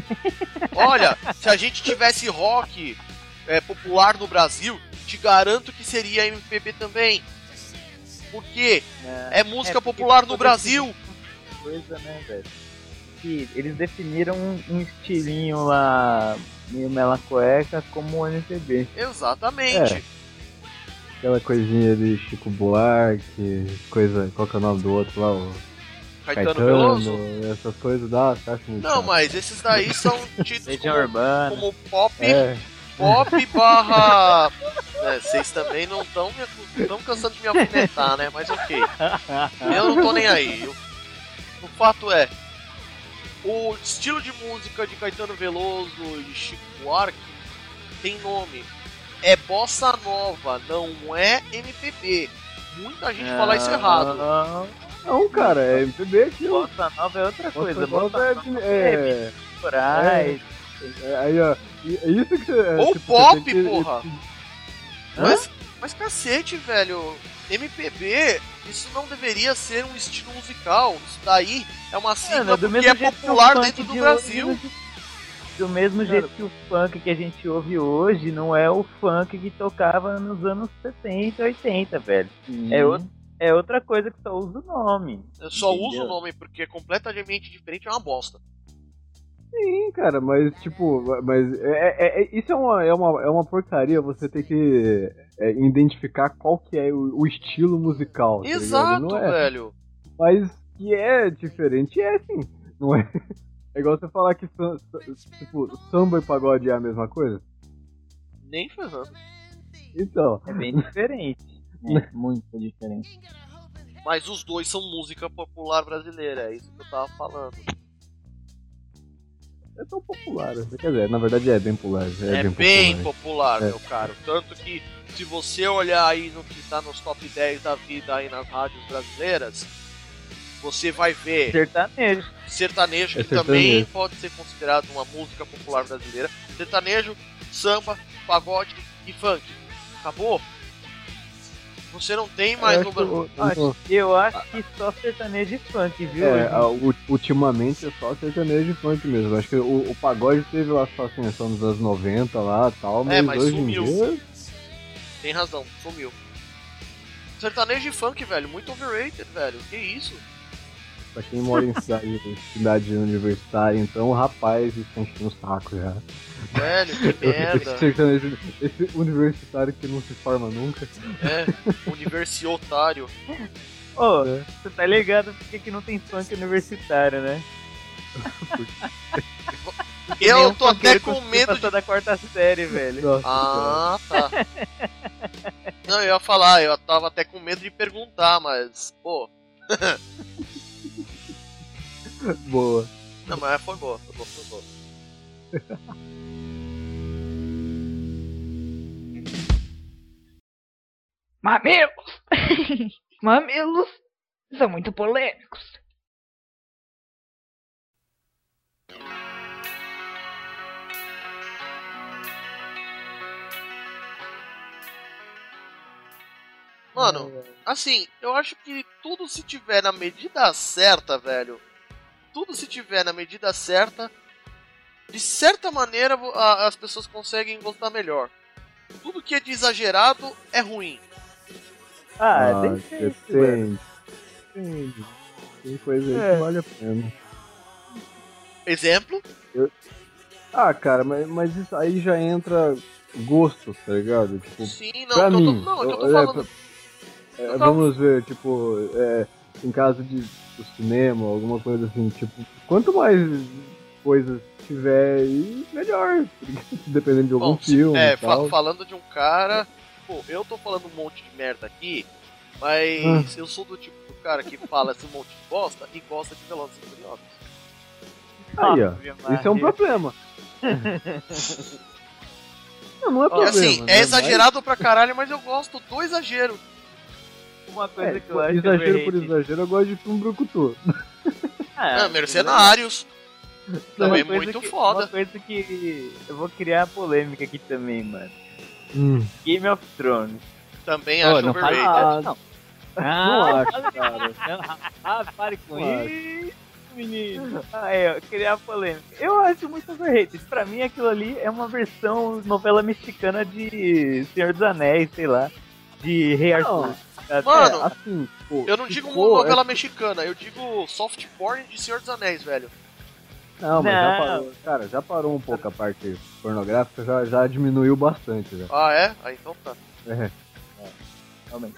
B: Olha, se a gente tivesse rock é, popular no Brasil, te garanto que seria M P B também. Porque é música
D: É, porque
B: popular no
D: toda
B: Brasil.
D: essa coisa, né, velho? Que eles definiram um, um estilinho lá, meio mela cueca, como o M P B.
B: Exatamente.
C: É. Aquela coisinha de Chico Buarque, coisa, qual que é o nome do outro lá? O
B: Caetano,
C: Caetano,
B: Veloso.
C: essas coisas dá, tá acho muito
B: Não,
C: chato.
B: mas esses daí são tidos
D: Legião
B: como,
D: Urbana.
B: como pop,
C: É,
B: pop barra... É, vocês também não estão tão cansando de me alfinetar, né? Mas ok. Eu não tô nem aí. Eu- o fato é, o estilo de música de Caetano Veloso e Chico Buarque tem nome. É bossa nova, não é M P B. Muita gente fala isso errado.
D: Não,
C: não, cara, é M P B aquilo.
D: Bossa nova é outra coisa.
C: Bossa nova é,
D: Bossa
C: é,
D: Moraes.
C: é, aí ó, e- é isso que você...
B: Ou
C: tipo,
B: pop,
C: você tem que-
B: porra. Mas, mas cacete, velho. M P B, isso não deveria ser um estilo musical. Isso daí é uma sigla
D: Mano, do
B: porque
D: mesmo
B: é
D: jeito que o
B: popular
D: funk
B: dentro do
D: de
B: Brasil.
D: hoje, do mesmo jeito que o funk que a gente ouve hoje não é o funk que tocava nos anos setenta, oitenta, velho. É, outro, é outra coisa que só usa o nome.
B: Eu só
D: Entendeu?
B: uso o nome porque é completamente diferente, é uma bosta.
C: Sim, cara, mas tipo, mas é, é- é- isso é uma, é, uma, é uma porcaria você ter que é, identificar qual que é o, o estilo musical. tá ligado?
B: Exato,
C: Não é,
B: velho.
C: mas que é diferente, é sim. Não é, é igual você falar que sam- sam- tipo, samba e pagode é a mesma coisa.
B: Nem ferrando.
C: Então,
D: É bem diferente. É muito diferente.
B: Mas os dois são música popular brasileira, é isso que eu tava falando.
C: é tão popular. Quer dizer, na verdade é bem popular. É,
B: É,
C: bem,
B: bem
C: popular.
B: popular,
C: É.
B: meu caro. Tanto que, se você olhar aí no que tá nos top dez da vida aí nas rádios brasileiras, você vai ver
D: Sertanejo.
B: sertanejo,
C: É
B: que também
C: sertanejo.
B: pode ser considerado uma música popular brasileira. Sertanejo, samba, pagode e funk. Acabou? Você não tem mais
C: Eu acho
B: uma...
C: que o-
D: Eu acho que só sertanejo e funk, viu?
C: É, a- u- ultimamente é só sertanejo e funk mesmo. Acho que o, o pagode teve lá sua ascensão nos anos noventa lá e tal, mas,
B: É, mas
C: hoje
B: sumiu.
C: em dia.
B: Tem razão, sumiu. Sertanejo e funk, velho, muito overrated, velho. Que isso?
C: Pra quem mora em cidade, cidade universitária, então, rapaz, isso tá enchendo o saco já.
B: Velho, que
C: Esse
B: merda.
C: sertanejo, esse universitário que não se forma nunca.
B: É, universiotário.
D: Ô,
C: É.
D: você tá ligado porque que não tem funk universitário, né?
B: Eu
D: Nenhum
B: tô até
D: funkeiro
B: com
D: conseguiu
B: medo
D: passar
B: de...
D: da quarta série, velho.
C: Nossa,
B: Ah, tá. Não, eu ia falar, eu tava até com medo de perguntar, mas, pô...
C: cara. Boa.
B: Não, mas foi boa, foi boa, foi boa.
F: Mamilos! Mamilos são muito polêmicos.
B: Mano, assim, eu acho que tudo se tiver na medida certa, velho. Tudo se tiver na medida certa, de certa maneira vo- a- as pessoas conseguem gostar melhor. Tudo que é de exagerado é ruim.
D: Ah,
C: Ah,
D: depende, mano.
C: depende. Depende. Tem coisa aí
D: É.
C: que vale a pena.
B: Exemplo?
C: Ah, cara, mas, mas isso aí já entra gosto, tá ligado? Tipo,
B: Sim, não,
C: pra
B: eu tô,
C: mim,
B: não, eu,
C: eu-
B: tô
C: é,
B: falando.
C: é,
B: eu tava-
C: vamos ver, tipo, é, em caso de do cinema, alguma coisa assim, tipo, quanto mais coisas tiver aí, melhor, dependendo de algum
B: Bom, se-
C: filme
B: é,
C: e
B: fa-
C: tal.
B: falando de um cara. Pô, eu tô falando um monte de merda aqui, mas eu sou do tipo do cara que fala esse monte de bosta e gosta de Velozes e Furiosos.
C: Aí, ó,
D: Ave
C: isso é um
D: Maria.
C: problema. Não, não é
B: E
C: problema,
B: assim,
C: né?
B: é exagerado pra caralho, mas eu gosto do exagero.
D: Uma
C: Mas,
D: coisa
C: é,
D: que eu acho
C: exagero por
D: overrated-
C: exagero, eu gosto de filme brucutu.
D: Ah,
B: Ah, Mercenários.
D: uma
B: Também
D: coisa
B: muito
D: que-
B: foda.
D: Uma coisa que eu vou criar polêmica aqui também, mano.
C: Hum.
D: Game of Thrones.
B: Também
E: Ô,
B: acho
E: não fala
B: overrated.
E: isso, não.
C: Não
E: Ah,
C: acho, cara.
E: ah, pare com
C: Não acho.
E: isso, menino.
D: Ah, é, criar polêmica. Eu acho muito overrated. Pra mim, aquilo ali é uma versão novela mexicana de Senhor dos Anéis, sei lá. De Rei
C: Não.
D: Arthur.
B: Mano,
C: É, assim, pô,
B: eu não
C: se
B: digo
C: for,
B: novela
C: é-
B: mexicana, eu digo soft porn de Senhor dos Anéis, velho.
C: Não, mas já
D: Não.
C: parou, cara, já parou um pouco a parte pornográfica, já, já diminuiu bastante, já.
B: Ah, é? Ah, então tá.
C: É.
D: Realmente.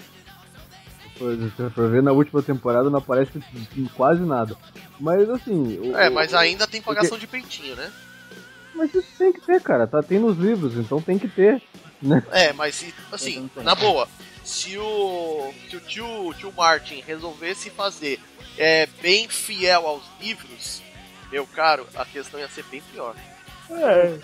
C: Se for, se você for ver, na última temporada não aparece quase nada. Mas assim... o-
B: É,
C: o-
B: mas ainda tem pagação de peitinho, né?
C: Mas isso tem que ter, cara, tá, tem nos livros, então tem que ter, né?
B: É, mas se,
E: Eu
B: assim,
E: não tenho.
B: na boa, se o, se o tio, tio Martin resolvesse fazer é, bem fiel aos livros, meu caro, a questão ia ser bem pior.
D: É.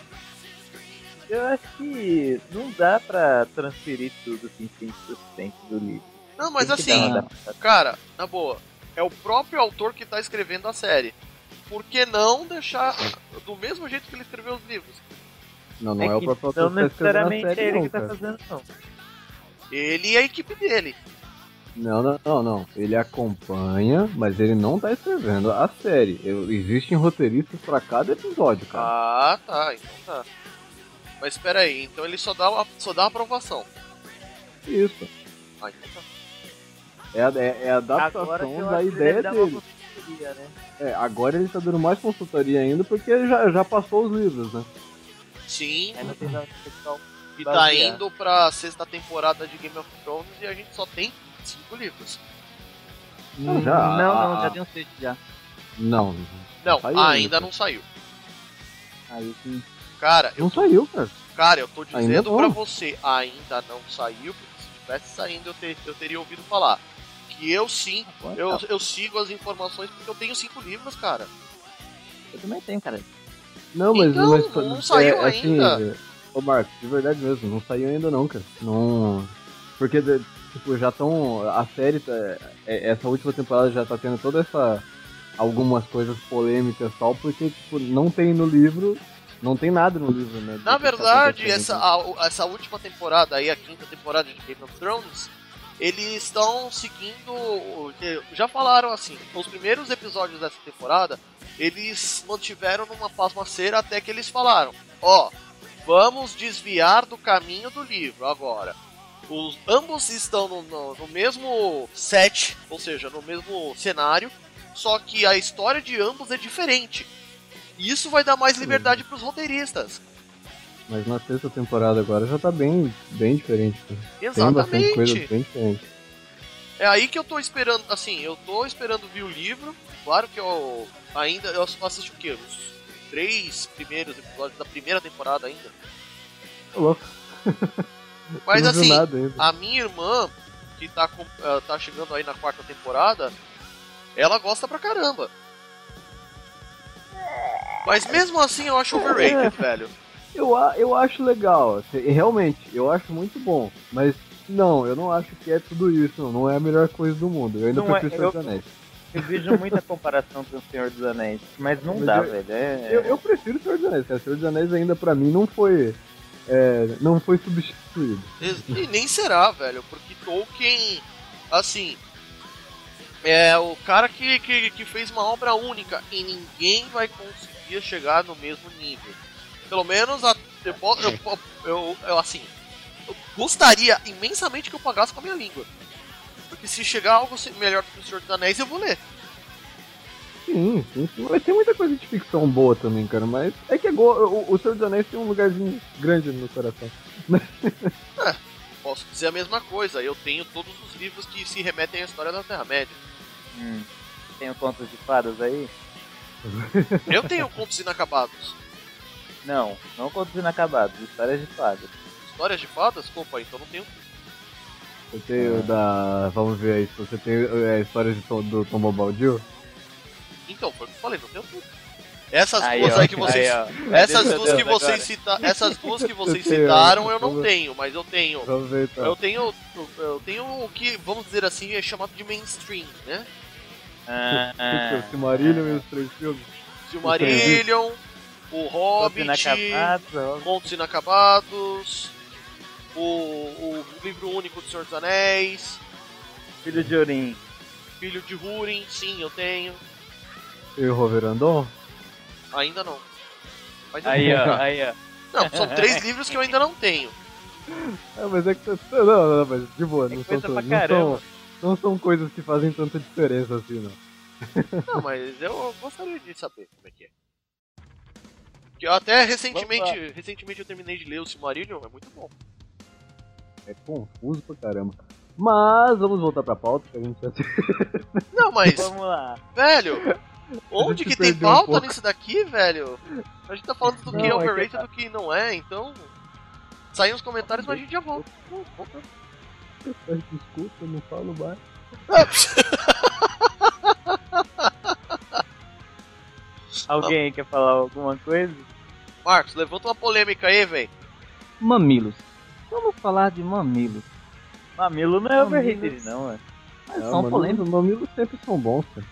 D: Eu acho que não dá pra transferir tudo assim cem por cento do livro.
B: Não, mas
D: Tem que
B: assim,
D: dar uma adaptação.
B: cara, na boa, é o próprio autor que tá escrevendo a série. Por que não deixar do mesmo jeito que ele escreveu os livros?
C: Não, não é, o
D: que
C: próprio
D: não
C: autor que tá escrevendo a
D: necessariamente é
C: série,
D: ele
C: não,
D: que tá
C: cara.
D: fazendo, não.
B: Ele e a equipe dele.
C: Não, não, não, não. Ele acompanha, mas ele não tá escrevendo a série. Eu- Existem roteiristas pra cada episódio, cara.
B: Ah, tá, então tá. Mas espera aí, então ele só dá uma, só dá uma aprovação.
C: Isso.
B: Ah, então tá.
C: É a, é, é a
D: Agora
C: adaptação
D: que eu
C: da
D: acho que ele
C: ideia
D: deve dar uma
C: dele.
D: consultoria, né?
C: É, agora ele tá dando mais consultoria ainda porque ele já, já passou os livros, né?
B: Sim,
D: Aí não tem nada pessoal.
B: e tá
D: basear.
B: indo pra sexta temporada de Game of Thrones e a gente só tem cinco livros.
C: Não, já.
E: Não, não,
C: ah,
E: já tem um sexto já.
C: Não,
B: Não,
C: Saiu
B: ainda
C: ainda.
B: não saiu.
E: Aí sim.
B: Cara, eu
C: não
B: tô,
C: saiu, cara.
B: cara, eu tô
C: Ainda
B: dizendo
C: não.
B: pra você, ainda não saiu, porque se tivesse saindo eu, ter- eu teria ouvido falar. Que eu sim,
E: Agora
B: eu,
E: tá.
B: eu sigo as informações porque eu tenho cinco livros, cara.
E: Eu também tenho, cara.
C: Não, mas,
B: Então,
C: mas
B: não saiu
C: é, assim,
B: ainda.
C: Ô Marcos, de verdade mesmo, não saiu ainda não, cara. Não. Porque, de- tipo, já estão. A série, tá, é- essa última temporada já tá tendo toda essa. Algumas coisas polêmicas e tal, porque, tipo, não tem no livro. Não tem nada no livro, né? do
B: Na
C: que tá
B: verdade,
C: acontecendo.
B: essa, a- essa última temporada aí, a quinta temporada de Game of Thrones, eles estão seguindo. Já falaram assim, os primeiros episódios dessa temporada, eles mantiveram numa pasmaceira até que eles falaram: ó, vamos desviar do caminho do livro agora. Os, ambos estão no, no, no mesmo set, ou seja, no mesmo cenário, só que a história de ambos é diferente. E isso vai dar mais liberdade pros roteiristas.
C: Mas na sexta temporada agora já tá bem, bem diferente. Cara. Tem bastante coisa
B: Exatamente.
C: bem diferente.
B: É aí que eu tô esperando, assim, eu tô esperando vir o livro. Claro que eu ainda, eu assisti o quê? Os três primeiros episódios da primeira temporada ainda.
C: Tô louco.
B: Mas
C: Não viu
B: assim,
C: nada ainda.
B: a minha irmã, que tá, com, eh, tá chegando aí na quarta temporada, ela gosta pra caramba. Mas mesmo assim eu acho overrated, velho.
C: Eu, a- eu acho legal, assim, realmente, eu acho muito bom. Mas não, eu não acho que é tudo isso, não. Não é a melhor coisa do mundo. Eu ainda
D: Não é-
C: prefiro Senhor
D: eu-
C: dos Anéis.
D: Eu vejo muita comparação com o Senhor dos Anéis, mas não
C: Mas
D: dá,
C: eu-
D: velho. É...
C: Eu, eu prefiro Senhor dos Anéis, cara. Senhor dos Anéis ainda pra mim não foi. é, não foi substituído.
B: E, e nem será, velho, porque Tolkien, assim, é o cara que, que, que fez uma obra única e ninguém vai conseguir chegar no mesmo nível. Pelo menos a, eu, po- eu, po- eu, eu, assim, eu gostaria imensamente que eu pagasse com a minha língua. Porque se chegar algo se- melhor do que o Senhor dos Anéis, eu vou ler.
C: Sim, sim, sim. Mas tem muita coisa de ficção boa também, cara. Mas é que é go... o, o Senhor dos Anéis tem um lugarzinho grande no meu coração.
B: É, posso dizer a mesma coisa. Eu tenho todos os livros que se remetem à história da Terra-média.
D: Hum. Tem o contos de fadas aí?
B: Eu tenho contos inacabados.
D: Não, não contos inacabados, histórias de fadas.
B: Histórias de fadas? Opa, então não tenho.
C: Eu tenho
D: Ah.
C: da. Vamos ver aí, se você tem é, a história de Tom, do Tom Bombadil.
B: Então, foi o que eu falei, não tenho tudo. Essas
D: Aí,
B: duas
D: ó,
B: aí que vocês.
D: aí, ó.
B: Essas
D: Meu
B: duas que
D: Deus,
B: vocês
D: agora.
B: citaram. Essas duas que vocês
C: Eu tenho,
B: citaram eu não
C: vamos-
B: tenho, mas eu tenho.
C: Vamos ver então.
B: Eu tenho. Eu tenho o que, vamos dizer assim, é chamado de mainstream, né?
D: Ah,
C: O Silmarillion e os três filmes.
B: Silmarillion, o
D: Contos
B: Hobbit,
D: inacabados, ó.
B: Contos Inacabados, o, o livro único do Senhor dos Anéis,
D: Filho de Orim.
B: Filho de Húrin, sim, eu tenho.
C: E o Roverandon?
B: Ainda não. Mas eu
D: Aí,
B: tenho.
D: ó, aí, ó.
B: Não, são três livros que eu ainda não tenho.
C: É, mas é que. você- Não, não, não, mas de boa,
D: É
C: não,
D: coisa
C: são,
D: pra
C: não, são,
D: caramba.
C: não são coisas que fazem tanta diferença assim, não.
B: Não, mas eu gostaria de saber como é que é. Que eu até recentemente, recentemente eu terminei de ler o Silmarillion, é muito bom.
C: É confuso pra caramba. Mas vamos voltar pra pauta, que a gente já se...
B: Não, mas,
D: Vamos lá.
B: velho, onde
C: gente
B: que tem
C: perdeu um
B: pauta
C: pouco.
B: nisso daqui, velho? A gente tá falando do
C: Não,
B: que é
C: é que-
B: overrated e do que não é, então. Saem os comentários, mas a gente já volta.
C: Escuta, não falo mais.
D: Alguém quer falar alguma coisa?
B: Marcos, levanta uma polêmica aí, velho.
E: Mamilos. Vamos falar de mamilos.
D: Mamilo não é
E: Mamilos.
D: overrated, não, é.
E: Mas
C: Não,
E: são
C: mano,
E: polêmicos.
C: os mamilos sempre são bons, cara.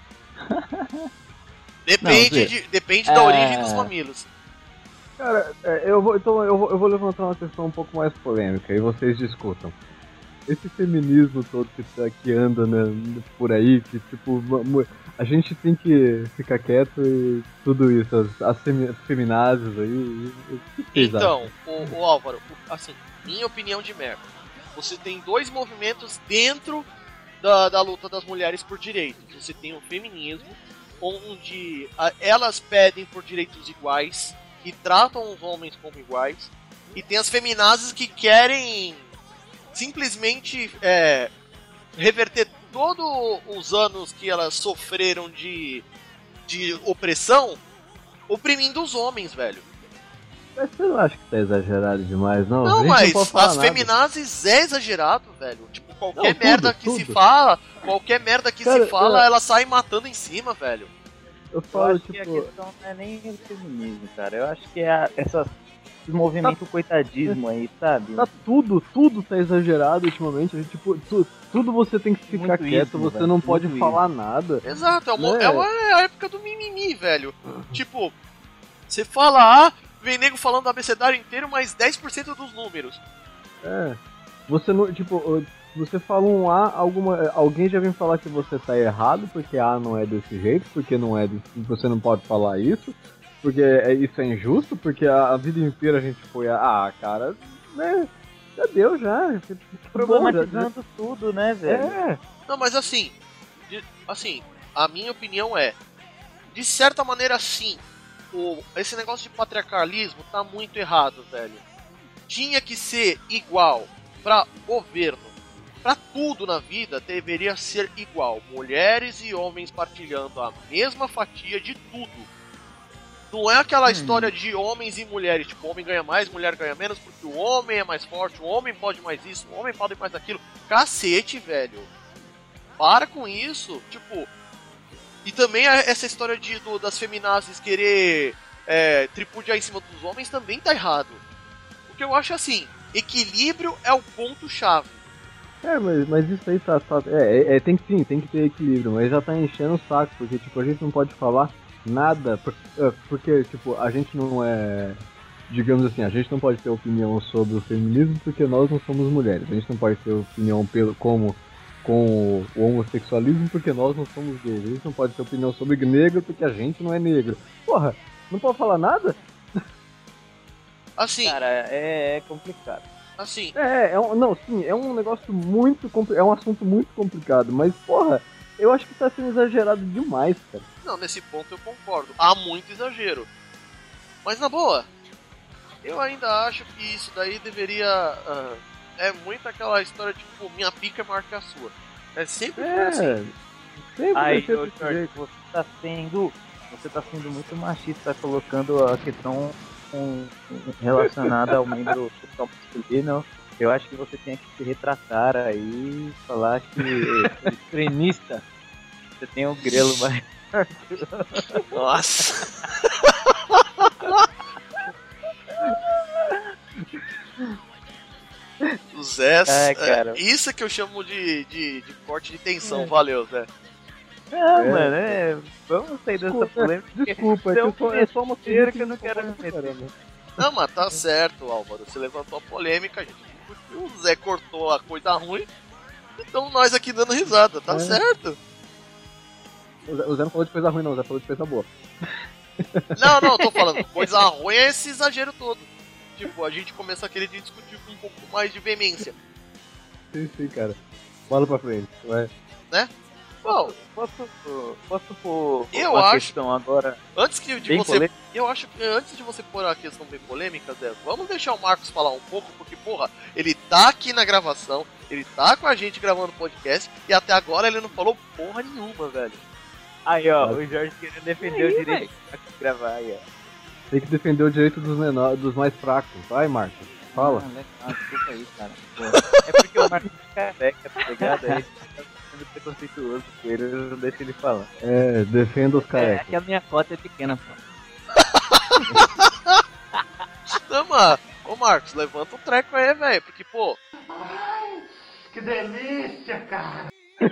B: Depende,
E: Não,
B: de, depende da
E: É.
B: origem dos mamilos.
C: Cara, é, eu vou, então eu vou, eu vou levantar uma questão um pouco mais polêmica e vocês discutam. Esse feminismo todo que, tá, que anda né, por aí, que tipo, ma- mu- a gente tem que ficar quieto e tudo isso, as, as femi- feminazes aí. e- e- o que vocês acham?
B: Então, o, o Álvaro, o- assim, minha opinião de merda. Você tem dois movimentos dentro da, da luta das mulheres por direitos. Você tem o feminismo, onde a- elas pedem por direitos iguais e tratam os homens como iguais. E tem as feminazes que querem simplesmente é, reverter todos os anos que elas sofreram de, de opressão, oprimindo os homens, velho.
C: Mas você não acha que tá exagerado demais, não? A
B: Não,
C: gente
B: mas
C: pode falar
B: as
C: nada.
B: feminazes é exagerado, velho. Tipo, qualquer
C: Não, tudo,
B: merda que se
C: tudo.
B: fala, qualquer merda que
C: Cara,
B: se fala,
C: eu-
B: ela sai matando em cima, velho.
C: Eu
D: Eu
C: falo,
D: acho que a
C: tipo.
D: questão não é nem o feminismo, cara. Eu acho que é a, essa, esse movimento coitadismo aí, sabe?
C: Tá tudo, tudo tá exagerado ultimamente. A gente, tipo, tu- tudo você tem que ficar
D: Muito
C: quieto,
D: ismo,
C: você
D: velho,
C: não pode
D: muito
C: falar nada.
B: Exato, é, uma,
C: Né?
B: é, uma, é a época do mimimi, velho. Tipo, você fala A, vem nego falando do abecedário inteiro, mais dez por cento dos números.
C: É. Você não, tipo, você fala um A, alguma, alguém já vem falar que você tá errado, porque A não é desse jeito, porque não é desse, você não pode falar isso, porque é, isso é injusto, porque a, a vida inteira a gente foi, ah, cara, né, já deu já. Que- que bom, já- já-
D: Problematizando tudo, né, velho?
C: É,
B: Não, mas assim, de- assim, a minha opinião é, de certa maneira sim, o, esse negócio de patriarcalismo tá muito errado, velho. Tinha que ser igual pra governo. Pra tudo na vida deveria ser igual. Mulheres e homens partilhando a mesma fatia de tudo. Não é aquela história de homens e mulheres, tipo, o homem ganha mais, mulher ganha menos, porque o homem é mais forte, o homem pode mais isso, o homem pode mais aquilo. Cacete, velho. Para com isso, tipo. E também a- essa história de, do- das feminazes querer é, tripudiar em cima dos homens também tá errado. O que eu acho assim, equilíbrio é o ponto-chave.
C: é mas, mas isso aí tá, tá é, é, é, tem que sim, tem que ter equilíbrio, mas já tá enchendo o saco, porque tipo, a gente não pode falar nada, por- é, porque tipo, a gente não é, digamos assim, a gente não pode ter opinião sobre o feminismo porque nós não somos mulheres, a gente não pode ter opinião pelo, como com o homossexualismo porque nós não somos gays, a gente não pode ter opinião sobre negro porque a gente não é negro. Porra, não pode falar nada?
B: Assim,
D: Cara, é, é complicado.
B: assim,
C: É, é um, não, sim, é um negócio muito complicado, é um assunto muito complicado, mas porra, eu acho que tá sendo exagerado demais, cara.
B: Não, nesse ponto eu concordo. Há muito exagero. Mas na boa, eu ainda acho que isso daí deveria... Uh, é muito aquela história de, tipo, minha pica é maior que a sua. É sempre
C: É,
B: assim.
C: sempre vai
D: Aí,
C: ser
D: ô,
C: desse
D: Jorge,
C: jeito.
D: você tá sendo. Você tá sendo muito machista colocando a questão um, um, relacionada ao membro sexual masculino. Eu acho que você tem que se retratar aí, falar que é extremista. Você tem um grelo mais.
B: Nossa. O Zé,
D: Ai, cara.
B: é, isso que eu chamo de, de, de corte de tensão, valeu, Zé.
D: Não,
C: É,
D: mano, é. Vamos sair dessa
C: Desculpa,
D: polêmica.
C: Desculpa, é,
D: Isso é
C: que só, é só uma
D: besteira
C: coisa
D: que eu não quero me meter.
C: caramba.
B: Não, mas tá certo, Álvaro. Você levantou a polêmica, a gente discutiu, o Zé cortou a coisa ruim. Então nós aqui dando risada, tá
C: É.
B: certo?
C: O Zé- o Zé não falou de coisa ruim, não, o Zé falou de coisa boa.
B: Não, não, eu tô falando, coisa ruim é esse exagero todo. Tipo, a gente começa a querer discutir com um pouco mais de veemência.
C: Sim, sim, cara. Bola pra frente, vai.
B: Bom,
D: Posso, posso pôr
B: Eu
D: uma
B: acho-
D: questão agora?
B: antes que de
D: Bem
B: você.
D: polêmica?
B: Eu acho que antes de você pôr a questão bem polêmica, Zé, vamos deixar o Marcos falar um pouco, porque, porra, ele tá aqui na gravação, ele tá com a gente gravando podcast, e até agora ele não falou porra nenhuma, velho.
D: Aí, ó,
C: Vai.
D: o Jorge querendo defender
E: Aí,
D: o direito de gravar aí, ó.
C: Tem que defender o direito dos menores, dos mais fracos. Vai, Marcos. Fala.
E: Ah, legal, desculpa aí, cara. Pô,
D: É porque o Marcos é careca, tá ligado? Aí ele tá sendo preconceituoso com ele, eu não deixo ele falar.
C: É, defenda os
E: é
C: carecas.
E: que a minha cota é pequena, pô.
B: Não, mano. Ô, Marcos, levanta o treco aí, velho, porque, pô,
A: Que delícia, cara!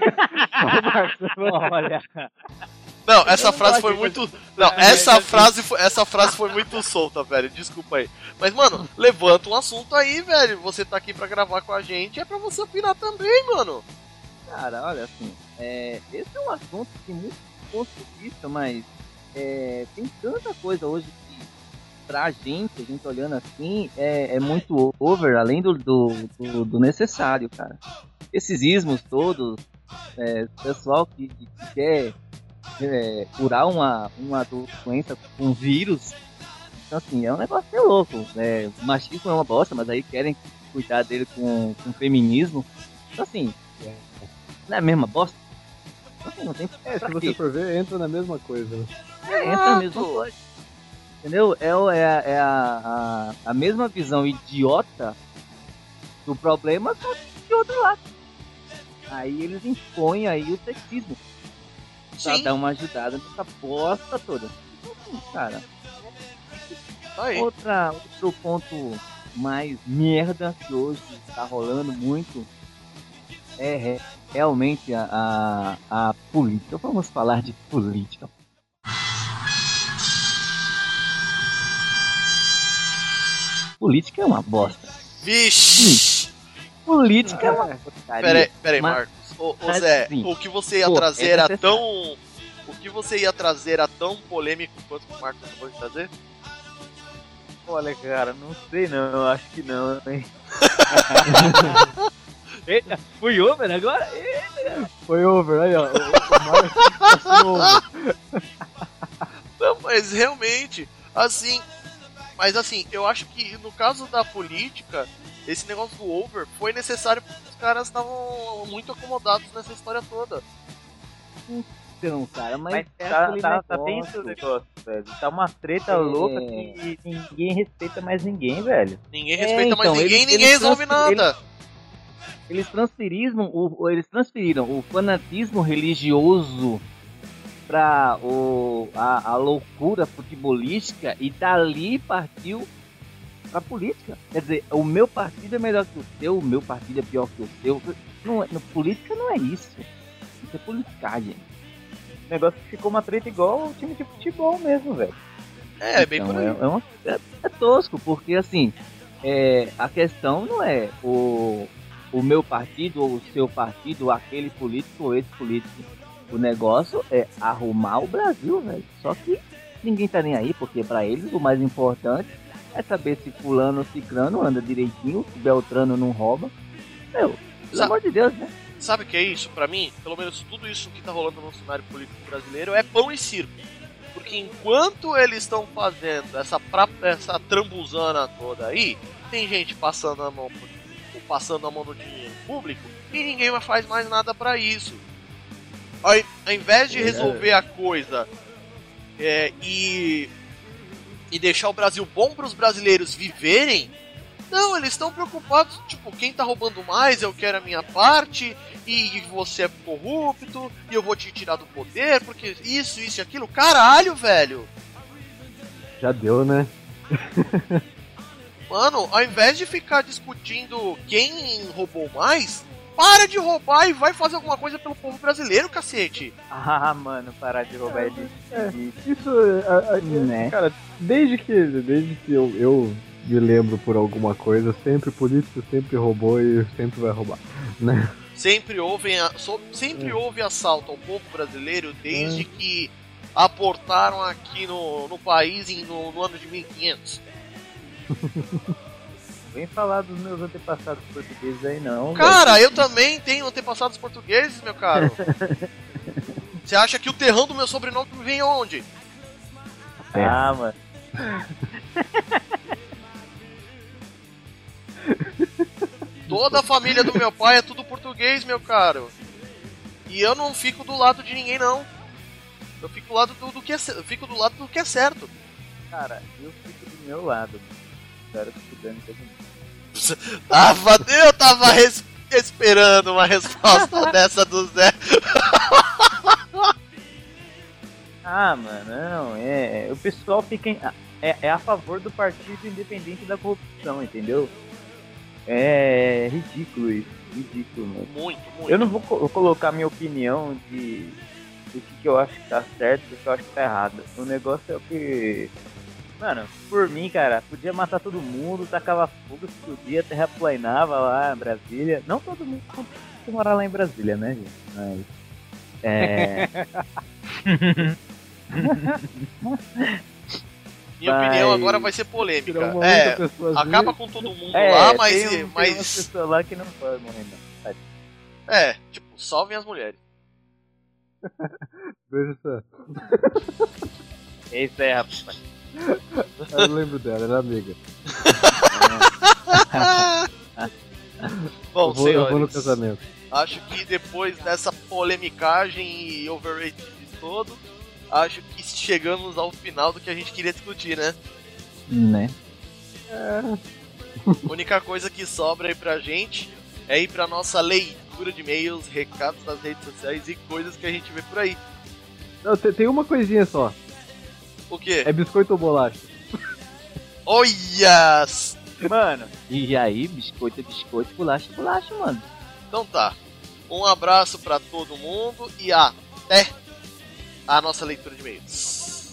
E: Olha,
B: não, essa
E: Eu
B: frase
E: não
B: foi
E: gosto de
B: muito. Não, essa frase foi, essa frase foi muito solta, velho. Desculpa aí. Mas, mano, levanta um assunto aí, velho. Você tá aqui pra gravar com a gente, é pra você opinar também, mano.
E: cara, olha assim, é, esse é um assunto que tem muito ponto de vista, mas é, tem tanta coisa hoje que pra gente, a gente olhando assim, é, é muito over, além do, do, do, do necessário, cara. Esses ismos todos, é, pessoal que, que quer é, curar uma, uma doença com vírus, então assim, é um negócio meio louco. É, o machismo é uma bosta, mas aí querem cuidar dele com, com feminismo. Então assim, não é a mesma bosta? Então, assim, não tem
C: É,
E: pra
C: se você
E: quê?
C: for ver, entra na mesma coisa. né?
E: É, entra na mesma coisa. Entendeu? É, o- é, a- é a, a, a mesma visão idiota do problema, só de outro lado. Aí eles impõem aí o sexismo pra
B: Sim,
E: dar uma ajudada nessa bosta toda. Então, assim, cara,
B: tá aí.
E: outra, outro ponto mais merda que hoje tá rolando muito é re- realmente a, a, a política. Vamos falar de política. Política é uma bosta.
B: Vixe!
E: Política é uma porcaria.
B: Pera aí, pera aí,
E: Mas-
B: Marcos. Ô, ô
E: mas
B: Zé,
E: assim,
B: o que você ia
E: pô,
B: trazer
E: é
B: era
E: necessário.
B: tão. O que você ia trazer era tão polêmico quanto o Marcos acabou de trazer?
D: Olha, cara, não sei não, eu acho que não, hein?
E: Eita, fui over agora?
C: Foi over, aí ó. O, o Marcos passou over.
B: Não, mas realmente, assim. Mas assim, eu acho que no caso da política, esse negócio do over foi necessário porque os caras estavam muito acomodados nessa história toda.
E: Então, cara, mas,
D: Mas
E: é
D: tá,
E: aquele
D: tá, tá
E: negócio.
D: tenso o negócio, velho. Tá uma treta
E: É.
D: louca que ninguém respeita mais ninguém, velho.
B: Ninguém
E: É,
B: respeita mais
E: então,
B: ninguém e
E: eles-
B: ninguém
E: eles
B: resolve
E: transfer-
B: nada.
E: Eles transferiram o, o- eles transferiram o fanatismo religioso pra o, a, a loucura futebolística e dali partiu pra política. Quer dizer, o meu partido é melhor que o seu, o meu partido é pior que o seu. Não, é- no, política não é isso. Isso é politicagem.
D: O negócio ficou uma treta igual o time de futebol mesmo, velho.
B: É, bem
E: Então,
B: por aí.
E: é, é, uma- é- é tosco, porque assim, é, a questão não é o, o meu partido, ou o seu partido, ou aquele político, ou esse político. O negócio é arrumar o Brasil, velho. Só que ninguém tá nem aí, porque pra eles o mais importante é saber se fulano ou ciclano anda direitinho, se Beltrano não rouba. Meu, pelo
B: Sa-
E: amor de Deus, né?
B: sabe o que é isso pra mim? Pelo menos tudo isso que tá rolando no cenário político brasileiro é pão e circo. Porque enquanto eles estão fazendo essa, pra, essa trambuzana toda aí, tem gente passando a mão passando a mão no dinheiro público e ninguém mais faz mais nada pra isso. Ao, ao invés de resolver a coisa é, e, e deixar o Brasil bom pros brasileiros viverem, não, eles estão preocupados, tipo, quem tá roubando mais, eu quero a minha parte, e você é corrupto, e eu vou te tirar do poder, porque isso, isso e aquilo. Caralho, velho!
C: Já deu, né?
B: Mano, ao invés de ficar discutindo quem roubou mais, para de roubar e vai fazer alguma coisa pelo povo brasileiro, cacete!
E: Ah, mano, parar de roubar é,
C: é, isso, a, a, né? Cara, desde que, desde que eu... eu... me lembro por alguma coisa, sempre político, sempre roubou e sempre vai roubar, né?
B: Sempre houve, sempre é. houve assalto ao povo brasileiro desde é. que aportaram aqui no, no país em, no, no ano de mil e quinhentos.
E: Vem falar dos meus antepassados portugueses aí não.
B: Cara, velho. Eu também tenho antepassados portugueses, meu caro. Você acha que o terrão do meu sobrenome vem aonde?
E: Ah, mano.
B: Toda a família do meu pai é tudo português, meu caro. E eu não fico do lado de ninguém, não. Eu fico do lado do, do que é, eu fico do lado do que é certo.
E: Cara, eu fico do meu lado. Cara, estudando todo mundo.
B: Tava, eu tava res, esperando uma resposta dessa do Zé.
E: Ah, mano, não, é. O pessoal fica em, é, é a favor do partido independente da corrupção, entendeu? É ridículo isso, ridículo, mano.
B: Muito, muito.
E: Eu não vou, co- vou colocar minha opinião de do que, que eu acho que tá certo e do que eu acho que tá errado. O negócio é o que... Mano, por mim, cara, podia matar todo mundo, tacava fogo, explodia, terraplanava lá em Brasília. Não todo mundo que morar lá em Brasília, né, gente? Mas... É...
B: Minha
E: vai...
B: opinião agora vai ser polêmica. É, acaba com todo mundo é, lá, mas...
E: Tem, um,
B: mas...
E: tem umas pessoas lá que não podem morrer, não.
B: É, tipo, salvem as mulheres.
C: Veja só.
E: É isso aí, rapaz.
C: Eu lembro dela, era amiga.
B: Bom,
C: eu vou,
B: senhores,
C: eu vou no casamento.
B: Acho que depois dessa polemicagem e overrated todo, acho que chegamos ao final do que a gente queria discutir, né?
E: Né?
C: É.
B: A única coisa que sobra aí pra gente é ir pra nossa leitura de e-mails, recados das redes sociais e coisas que a gente vê por aí.
C: Não, tem, tem uma coisinha só.
B: O quê?
C: É biscoito ou bolacha?
B: Olha!
E: Mano, e aí, biscoito é biscoito, bolacha é bolacha, mano.
B: Então tá. Um abraço pra todo mundo e até a nossa leitura de e-mails.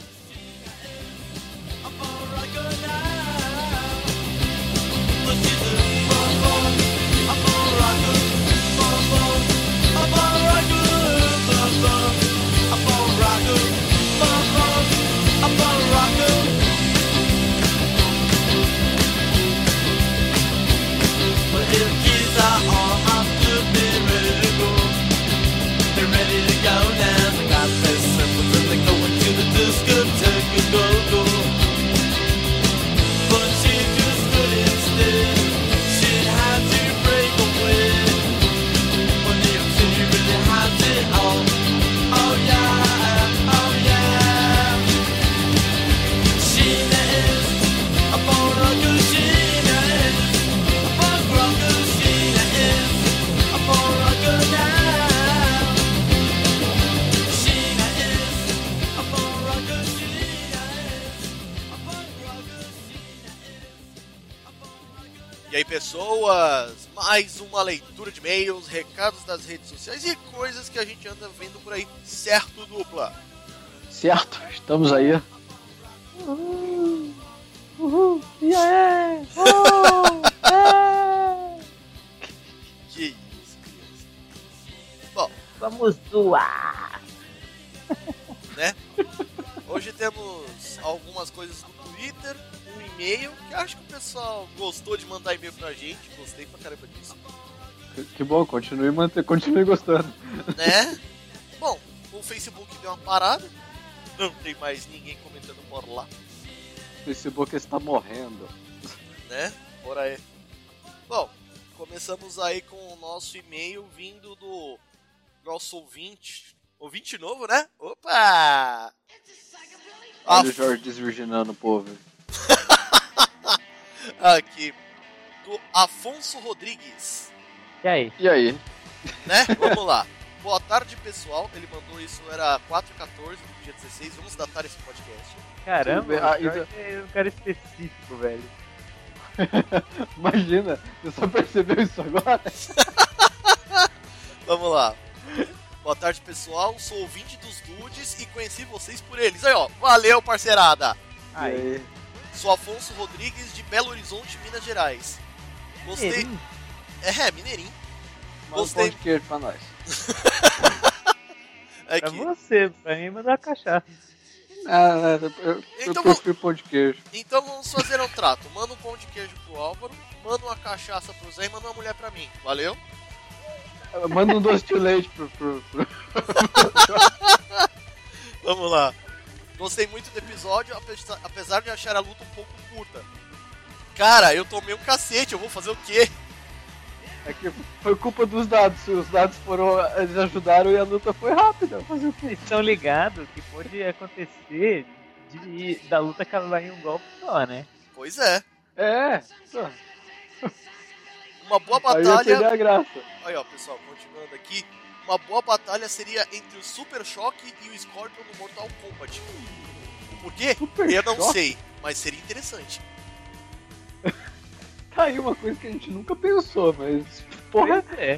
B: E aí, pessoas, mais uma leitura de e-mails, recados das redes sociais e coisas que a gente anda vendo por aí, certo, dupla?
G: Certo, estamos aí.
E: Uhul! Uhul! Yeah! Oh! É!
B: Que isso, criança. Bom,
E: vamos zoar!
B: Né? Hoje temos algumas coisas no Twitter, um e-mail, que acho que o pessoal gostou de mandar e-mail pra gente, gostei pra caramba disso.
C: Que bom, continue, manter, continue gostando.
B: Né? Bom, o Facebook deu uma parada. Não tem mais ninguém comentando por lá.
C: O Facebook está morrendo.
B: Né? Por aí. Bom, começamos aí com o nosso e-mail vindo do nosso ouvinte. Ouvinte novo, né? Opa!
C: Olha o Jorge desvirginando o povo.
B: Aqui. Do Afonso Rodrigues.
D: E aí?
C: E aí?
B: Né? Vamos lá. Boa tarde, pessoal. Ele mandou isso, era quatro e quatorze do dia dezesseis. Vamos datar esse podcast.
D: Caramba,
C: Ah,
D: o Jorge é um cara específico, velho.
C: Imagina, você só percebeu isso agora?
B: Vamos lá. Boa tarde, pessoal. Sou ouvinte dos Dudes e conheci vocês por eles. Aí, ó. Valeu, parceirada.
D: Aí.
B: Sou Afonso Rodrigues, de Belo Horizonte, Minas Gerais. Gostei.
D: Mineirinho?
B: É, Mineirinho.
C: Manda um pão de queijo pra nós.
B: Aqui.
D: Pra você, pra mim mandar cachaça.
C: Ah, eu, eu,
B: Então
C: eu prefiro pão de queijo.
B: Então vamos fazer um trato. Manda um pão de queijo pro Álvaro, manda uma cachaça pro Zé e manda uma mulher pra mim. Valeu?
C: Manda um doce de leite pro... pro, pro...
B: Vamos lá. Gostei muito do episódio, apesar- apesar de achar a luta um pouco curta. Cara, eu tomei um cacete, eu vou fazer o quê?
C: É que foi culpa dos dados. Os dados foram... Eles ajudaram e a luta foi rápida. Fazer o quê?
D: Vocês estão ligados que pode acontecer de, da luta acabar em um golpe só, né?
B: Pois é.
C: É. Pô.
B: Uma boa
C: Aí ia perder
B: batalha...
C: a graça.
B: Aí, ó, pessoal, continuando aqui. Uma boa batalha seria entre o Super Choque e o Scorpion no Mortal Kombat. Por quê?
C: Super
B: eu não
C: Choque?
B: sei, mas seria interessante.
C: Tá aí uma coisa que a gente nunca pensou, mas... Porra,
D: Pois é.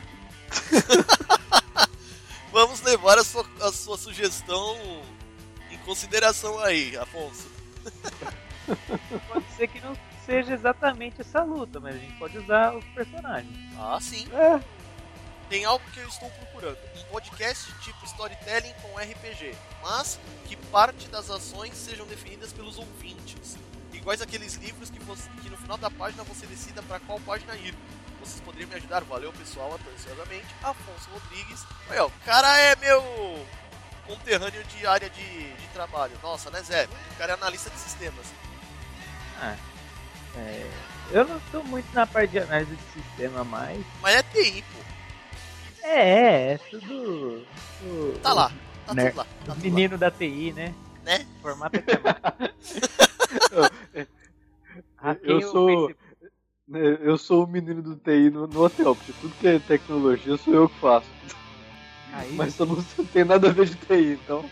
B: Vamos levar a sua, a sua sugestão em consideração aí, Afonso.
D: Pode ser que não seja exatamente essa luta, mas a gente pode usar os personagens.
B: Ah, sim.
C: é.
B: Tem algo que eu estou procurando. Um podcast tipo storytelling com R P G, mas que parte das ações sejam definidas pelos ouvintes. Iguais aqueles livros que, você, que no final da página você decida para qual página ir. Vocês poderiam me ajudar? Valeu, pessoal, atenciosamente. Afonso Rodrigues. Aí, ó, o cara é meu conterrâneo de área de, de trabalho. Nossa, né, Zé? O cara é analista de sistemas.
D: Ah, é, eu não estou muito na parte de análise de sistema mais.
B: Mas é T I, pô.
D: É, é tudo. tudo
B: Tá lá. Tá
D: Né?
B: tudo lá. Tá tudo
D: Menino da T I, né?
B: lá. Né?
D: Formato aqui
C: Eu sou... Eu sou o menino do T I no, no hotel, porque tudo que é tecnologia sou eu que faço.
D: Aí,
C: Mas eu não tem nada a ver de T I, então...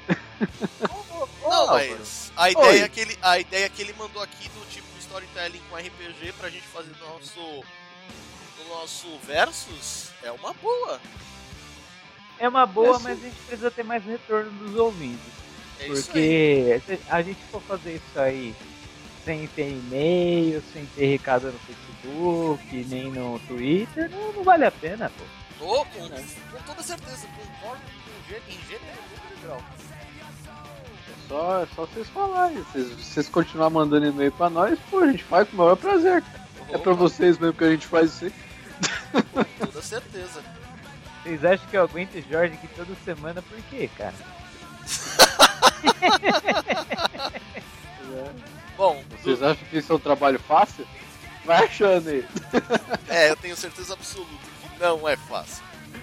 B: Não, mas a ideia, que ele, a ideia que ele mandou aqui do tipo storytelling com R P G pra gente fazer no nosso, no nosso Versus é uma boa.
D: é uma boa,
C: Essa-
D: mas a gente precisa ter mais retorno dos ouvintes.
B: É isso aí.
D: Porque se a gente for fazer isso aí sem ter e-mail, sem ter recado no Facebook, nem no Twitter, não, não vale a pena, pô.
B: Tô com, com toda certeza, concordo com gê- em gênero e grau.
C: É só, é só vocês falarem. Se vocês, se vocês continuarem mandando e-mail pra nós, pô, a gente faz com o maior prazer. É pra vocês mesmo que a gente faz isso aí.
B: Com toda certeza.
D: Vocês acham que eu aguento o Jorge aqui toda semana? Por quê, cara?
B: Bom,
C: Vocês acham que isso é um trabalho fácil? Vai achando aí.
B: é, eu tenho certeza absoluta que não é fácil.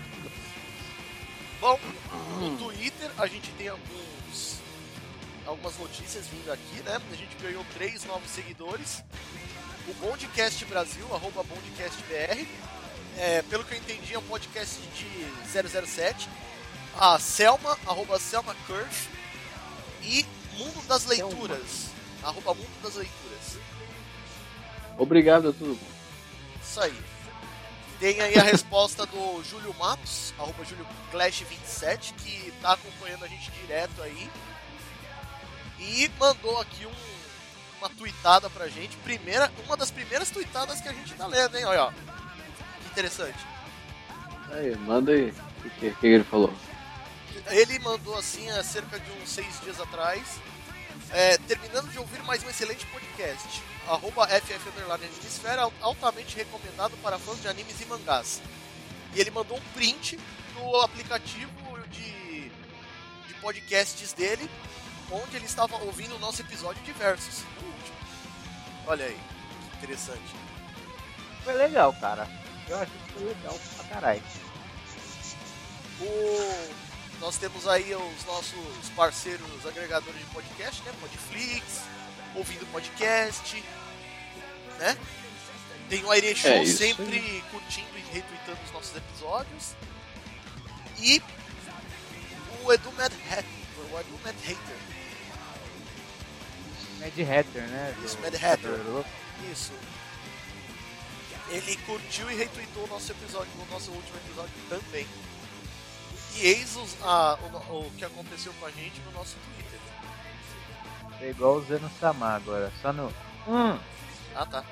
B: Bom, no Twitter a gente tem alguns algumas notícias vindo aqui, né? A gente ganhou três novos seguidores. O Bondcast Brasil, arroba BondcastBR. É, pelo que eu entendi, é um podcast de zero zero sete. A Selma, arroba Selma Curve. E Mundo das Leituras, arroba Mundo das Leituras.
C: Obrigado a todo mundo.
B: Isso aí. Tem aí a resposta do Júlio Matos, arroba Júlio Clash vinte e sete, que tá acompanhando a gente direto aí. E mandou aqui um, uma tweetada pra gente. Primeira, uma das primeiras tweetadas que a gente tá lendo, hein? Olha, ó. Que interessante.
C: Aí, manda aí. O que, que ele falou?
B: Ele mandou assim há cerca de uns seis dias atrás. É, terminando de ouvir mais um excelente podcast. Arroba F F Underline Esfera, altamente recomendado para fãs de animes e mangás. E ele mandou um print do aplicativo de, de podcasts dele, onde ele estava ouvindo o nosso episódio de Versus, o último. Olha aí, que interessante.
D: Foi legal, cara. Eu acho que foi legal pra caralho.
B: O... Nós temos aí os nossos parceiros agregadores de podcast, né? Podflix, Ouvindo Podcast, né? Tem o Aire Show
G: É
B: sempre curtindo e retweetando os nossos episódios. E o Edu Mad Hatter, o Edu Mad Hater.
D: Mad Hatter, né?
B: Isso,
D: Do-
B: Mad Hatter.
D: do-
B: Isso. Ele curtiu e retweetou o nosso episódio, o nosso último episódio também. E eis os, a, o, o que aconteceu com a gente no nosso Twitter.
D: É igual o Zeno Samar agora, só no. Hum.
B: Ah, tá.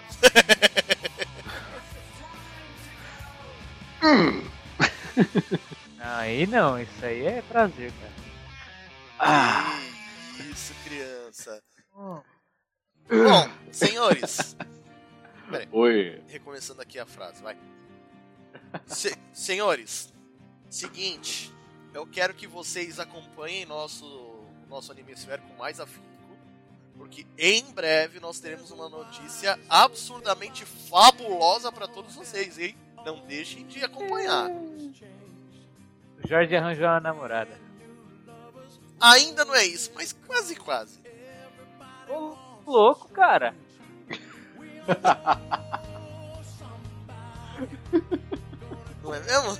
D: Aí não, isso aí é prazer, cara.
G: Ah,
B: Que isso, criança.
D: Hum.
B: Bom, senhores. Peraí,
G: oi.
B: recomeçando aqui a frase, vai. Se- senhores, seguinte, eu quero que vocês acompanhem nosso nosso Animesfera com mais afinco, porque em breve nós teremos uma notícia absurdamente fabulosa para todos vocês, hein? Não deixem de acompanhar.
D: O Jorge arranjou uma namorada.
B: Ainda não é isso, mas quase quase.
D: Ô, louco, cara.
B: Não é mesmo?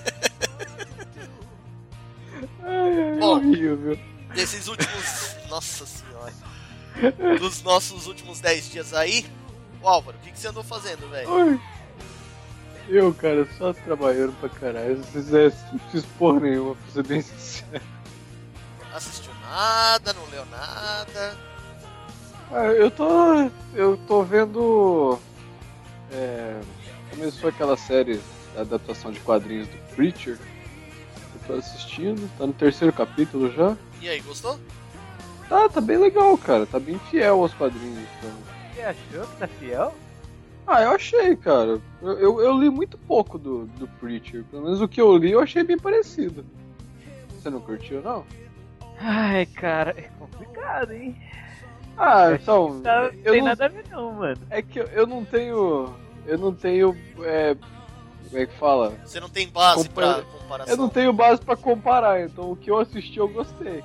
C: Bom,
B: Bom, desses últimos... Nossa senhora. Dos nossos últimos dez dias aí, o Álvaro, o que, que você andou fazendo, velho?
C: Oi. Eu, cara, só trabalhando pra caralho. Se fizesse, não fiz porra nenhuma, pra ser bem sincero.
B: Assistiu nada, não leu nada.
C: Ah, eu tô. Eu tô vendo. É, começou aquela série da adaptação de quadrinhos do Preacher. Eu tô assistindo, tá no terceiro capítulo já.
B: E aí, gostou?
C: Tá, tá bem legal, cara. Tá bem fiel aos quadrinhos. Então.
D: Você achou que tá fiel?
C: Ah, eu achei, cara. Eu, eu, eu li muito pouco do, do Preacher. Pelo menos o que eu li eu achei bem parecido. Você não curtiu, não?
D: Ai, cara, é complicado, hein?
C: Ah,
D: Eu
C: então.
D: Tá, não
C: eu
D: tem
C: não,
D: nada a ver não, mano.
C: É que eu, eu não tenho. Eu não tenho. É, como é que fala?
B: Você não tem base
C: Compara-
B: pra comparação.
C: Eu não tenho base pra comparar, então o que eu assisti eu gostei.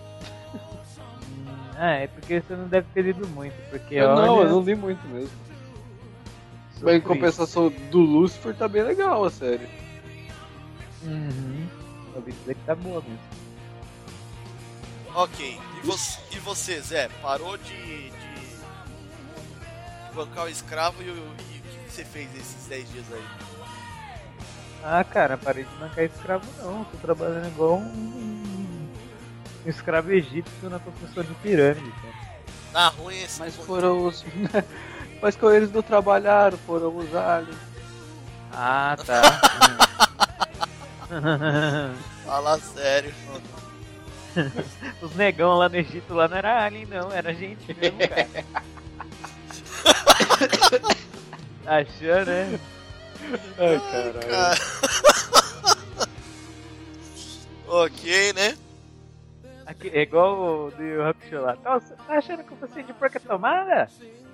D: Ah, é porque você não deve ter lido muito, porque
C: Eu
D: olha...
C: não, eu não li muito mesmo.
D: sou
C: Mas em
D: triste.
C: compensação do Lucifer tá bem legal a série.
D: Uhum. Eu ouvi dizer que tá boa mesmo.
B: Ok. E você, e você, Zé? Parou de, de bancar o escravo e, o- e o que você fez esses dez dias aí?
D: Ah, cara, parei de bancar escravo não. Tô trabalhando igual um, um escravo egípcio na construção de pirâmide, cara.
B: Tá ruim esse...
C: Mas foram os. Mas com eles não trabalharam, foram os aliens.
D: Ah, tá.
B: Fala sério.
D: Os negão lá no Egito lá não era alien não, era gente mesmo, cara. Achou, né?
C: Ai, caralho.
B: Cara. Ok, né?
D: Aqui, é igual o do Yu Hakusho lá. Tá, você tá achando que você é de porca tomada?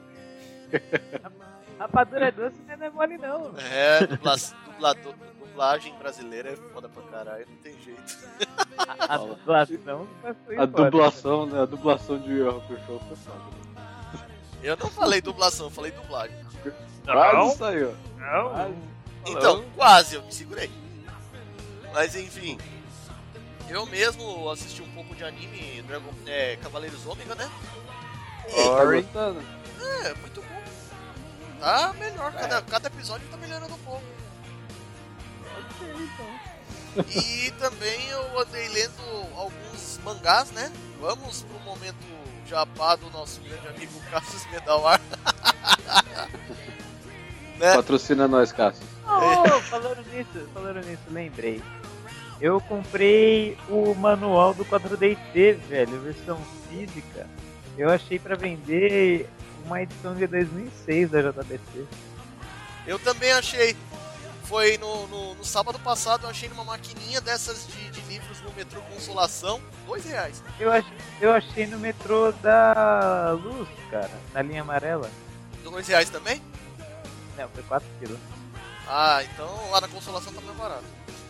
D: Rapadura doce não é mole não.
B: É, dubla, dublador, dublagem brasileira é foda pra caralho, não tem jeito.
D: A, a dublação foi
C: A
D: foda.
C: dublação, né? A dublação de Yu Hakusho foi foda.
B: Eu não falei dublação, eu falei dublagem.
C: Quase saiu.
D: Não,
C: Quase.
B: Então, quase, eu me segurei. Mas enfim. Eu mesmo assisti um pouco de anime Dragon, é, Cavaleiros Ômega, né? E,
C: Tá gostando?
B: é, muito bom. Tá melhor, cada, cada episódio tá melhorando um pouco. E também eu andei lendo alguns mangás, né? Vamos pro momento jabá do nosso grande amigo Cassius Medawar. Né?
C: Patrocina nós, Cássio.
D: Oh, falando nisso, falando nisso, lembrei. Eu comprei o manual do quatro D T, velho, versão física. Eu achei pra vender uma edição de dois mil e seis da J B C.
B: Eu também achei. Foi no, no, no sábado passado, eu achei numa maquininha dessas de, de livros no metrô Consolação, dois reais.
D: Eu, ach, eu achei no metrô da Luz, cara, na linha amarela.
B: Dois reais também?
D: Não, foi quatro quilos.
B: Ah, então lá na Consolação tá mais barato.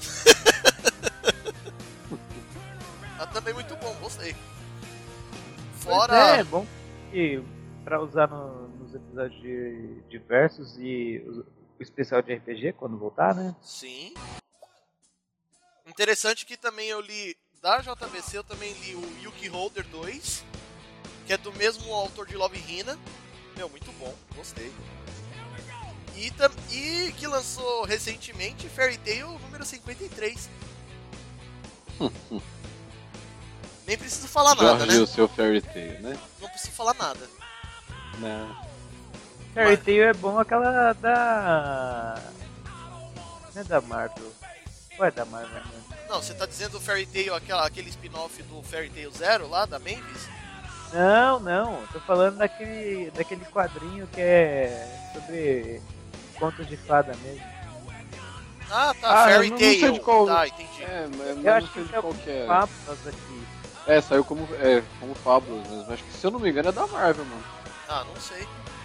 B: Mas também muito bom, gostei. Fora...
D: Pois é, é bom que pra usar no, nos episódios de, diversos e o, o especial de R P G quando voltar, né?
B: Sim. Interessante que também eu li da J B C, eu também li o Yuki Holder dois, que é do mesmo autor de Love Hina. Meu, muito bom, gostei. E, tam, e que lançou recentemente Fairy Tail número cinquenta e três. Nem preciso falar
C: Já
B: nada, né?
C: viu o seu Fairy Tail, né?
B: Não preciso falar nada.
C: Não.
D: Fairy Tail é bom aquela da... Não é da Marvel. Ou é da Marvel, né?
B: Não, você tá dizendo o Fairy Tail, aquela, aquele spin-off do Fairy Tail Zero lá, da Mavis?
D: Não, não. Tô falando daquele, daquele quadrinho que é sobre contos de fada mesmo.
B: Ah, tá,
C: Ah,
B: Fairy
C: eu não- não sei
B: Tail.
C: de qual-
B: Tá, entendi.
C: É, mas
D: Eu
C: não
D: acho
C: sei
D: que
C: de
D: é
C: qual
D: um
C: que é.
D: Fábulas aqui.
C: É, saiu como, é, como Fábulas mesmo. Acho que, se eu não me engano, é da Marvel, mano.
B: Ah, não sei.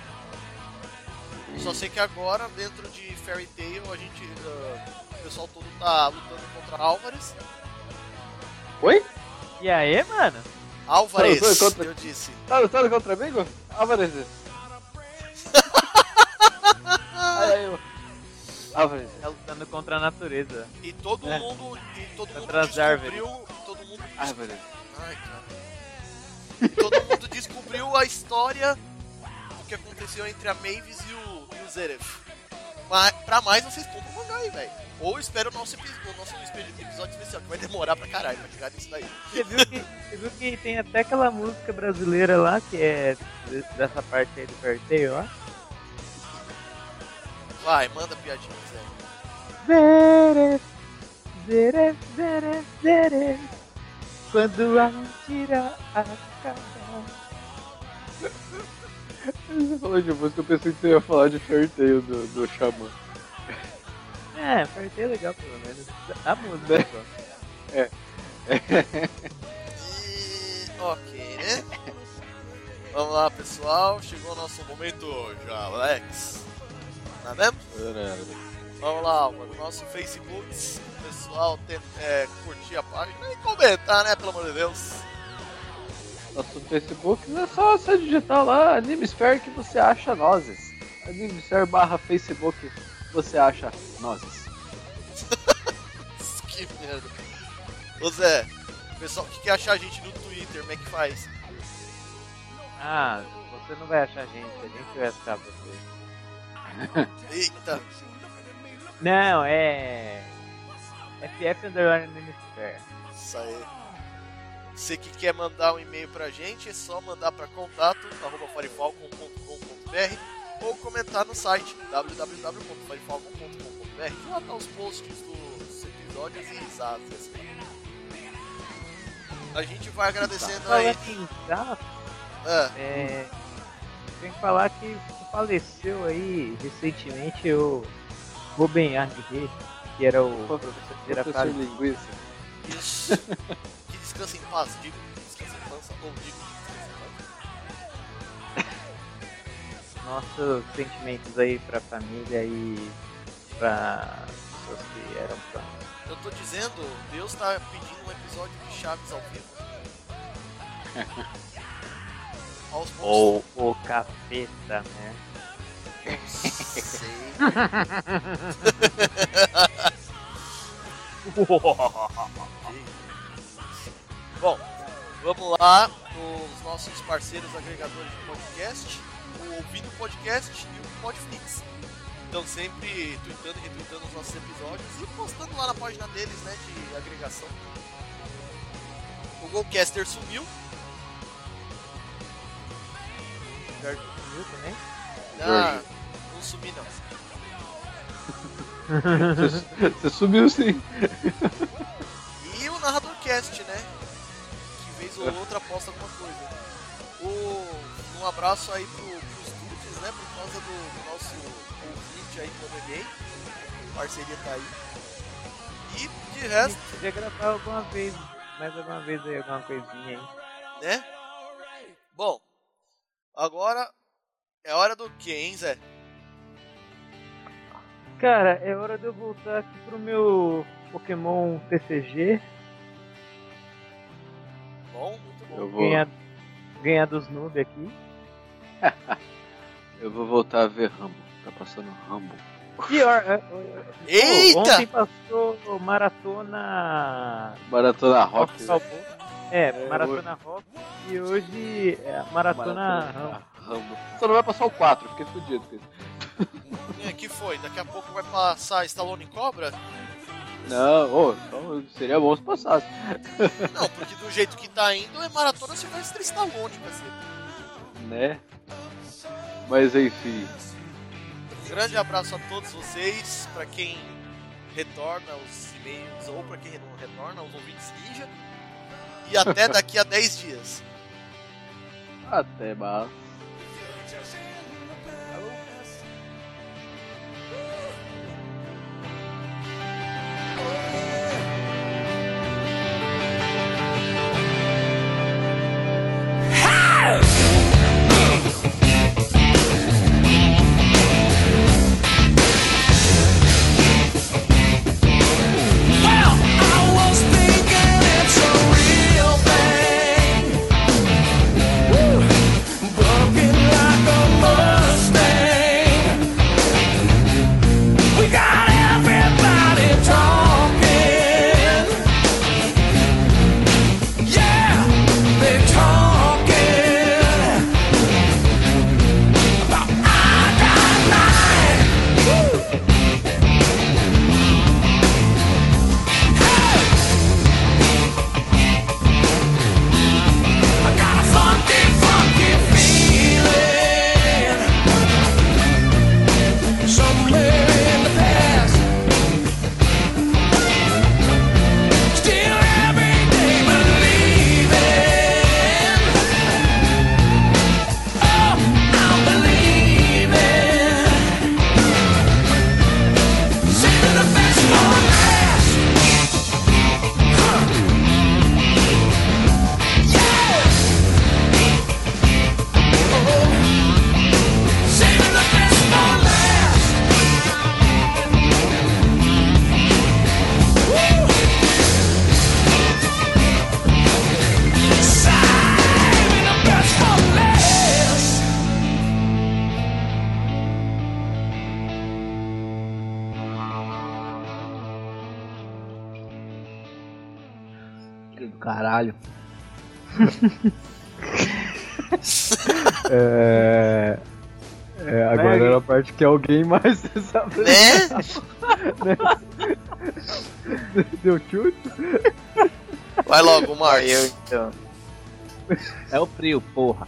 B: Só sei que agora, dentro de Fairy Tail, a gente. Uh, o pessoal todo tá lutando contra Álvares.
C: Oi?
D: E aí, mano?
B: Álvares,
C: Tá lutando contra-
B: eu disse.
C: Tá lutando contra amigo? Álvares. Aí eu. Álvares.
D: Tá lutando contra a natureza.
B: E todo
C: É.
B: mundo. E todo mundo
D: Contra as
B: descobriu. Todo mundo.
C: Álvares.
B: Ai, cara. E todo mundo descobriu a história do que aconteceu entre a Mavis e o, e o Zeref. Mas, pra mais, vocês compram o mangá aí, velho. Ou espera o nosso, epi- o nosso episódio especial, que vai demorar pra caralho pra chegar nisso daí.
D: Você viu, que, você viu que tem até aquela música brasileira lá, que é de- dessa parte aí do Fairy Tail, ó.
B: Vai, manda piadinha, Zé.
D: Zeref, Zeref, Zeref, Zeref, quando a mentira acaba.
C: Você falou de música, eu pensei que você ia falar de Fairy Tail do, do Xamã.
D: É, Fairy Tail é legal pelo menos. A música só.
B: E... ok, né? Vamos lá, pessoal. Chegou o nosso momento, Jalex. Não é mesmo? Vamos lá, mano. Nosso Facebook. O pessoal tem, é, curtir a página e comentar, né? Pelo amor de Deus.
C: Nosso Facebook é só você digitar lá Animesphere que você acha nozes. Animesphere barra Facebook você acha nozes.
B: Que merda. Ô Zé, o pessoal que quer achar a gente no Twitter, como é que faz?
D: Ah, você não vai achar a gente, a gente vai achar você.
B: Eita.
D: Não, é... F F Underline Minister.
B: Isso aí. Você que quer mandar um e-mail pra gente, é só mandar pra contato arroba farifalcon ponto com ponto b r ou comentar no site w w w ponto farifalcon ponto com ponto b r. Lá tá os posts dos episódios e risadas. A gente vai agradecendo aí.
D: Falando em zap,
B: Ah,
D: é... tem que falar que faleceu aí recentemente o Ruben Argue, que era o professor de
C: Professor
D: Girafales.
C: Linguiça.
B: isso. Que descansa em paz, digo. Descansa em paz, ou digo. Descansa em paz.
D: Nossos sentimentos aí pra família e pra pessoas que eram fãs.
B: Eu tô dizendo, Deus tá pedindo um episódio de Chaves ao vivo. Aos bons
D: Ou o capeta, né?
B: sei. Bom, vamos lá nos nossos parceiros agregadores de podcast, o Ouvindo Podcast e o Podflix. Estão sempre tweetando e retweetando os nossos episódios e postando lá na página deles, né, de agregação. O Golcaster sumiu.
D: Jorge sumiu também?
B: Ah, não sumi não.
C: Você, você sumiu sim.
B: E o Narrador Cast, né? Que vez ou outra posta alguma coisa. O, um abraço aí pro, pros dudes, né? Por causa do, do nosso ouvinte aí, quando é gay. parceria tá aí. E de resto.
D: Podia gravar alguma vez, mais alguma vez aí, alguma coisinha aí.
B: Né? Bom, agora é hora do que, hein, Zé?
D: Cara, é hora de eu voltar aqui pro meu Pokémon T C G.
B: Bom, muito bom.
C: Eu vou,
D: Ganhar, ganhar dos noob aqui.
C: eu vou voltar a ver Rambo. Tá passando Rambo.
D: Pior, é, é,
B: Eita!
D: ontem passou Maratona
C: Maratona Rock.
D: Rock Balboa. É, Maratona Rock e hoje é Maratona Rambo.
C: Rambo. Só não vai passar o quatro, fiquei fudido com isso.
B: É, que foi? Daqui a pouco vai passar Stallone Cobra?
C: Não, oh, então seria bom se passasse.
B: Não, porque do jeito que tá indo é Maratona Sylvester Stallone, cacete.
C: Né? Mas enfim.
B: Grande abraço a todos vocês, pra quem retorna os e-mails ou pra quem não retorna, os ouvintes ninja. E até daqui a dez dias.
C: Até mais.
E: Do caralho.
C: É... É, agora
D: Vai,
C: era a parte que alguém mais sabe.
B: Né?
C: Deu chute?
B: Vai logo, Marcos.
D: Eu então.
E: É o frio, porra.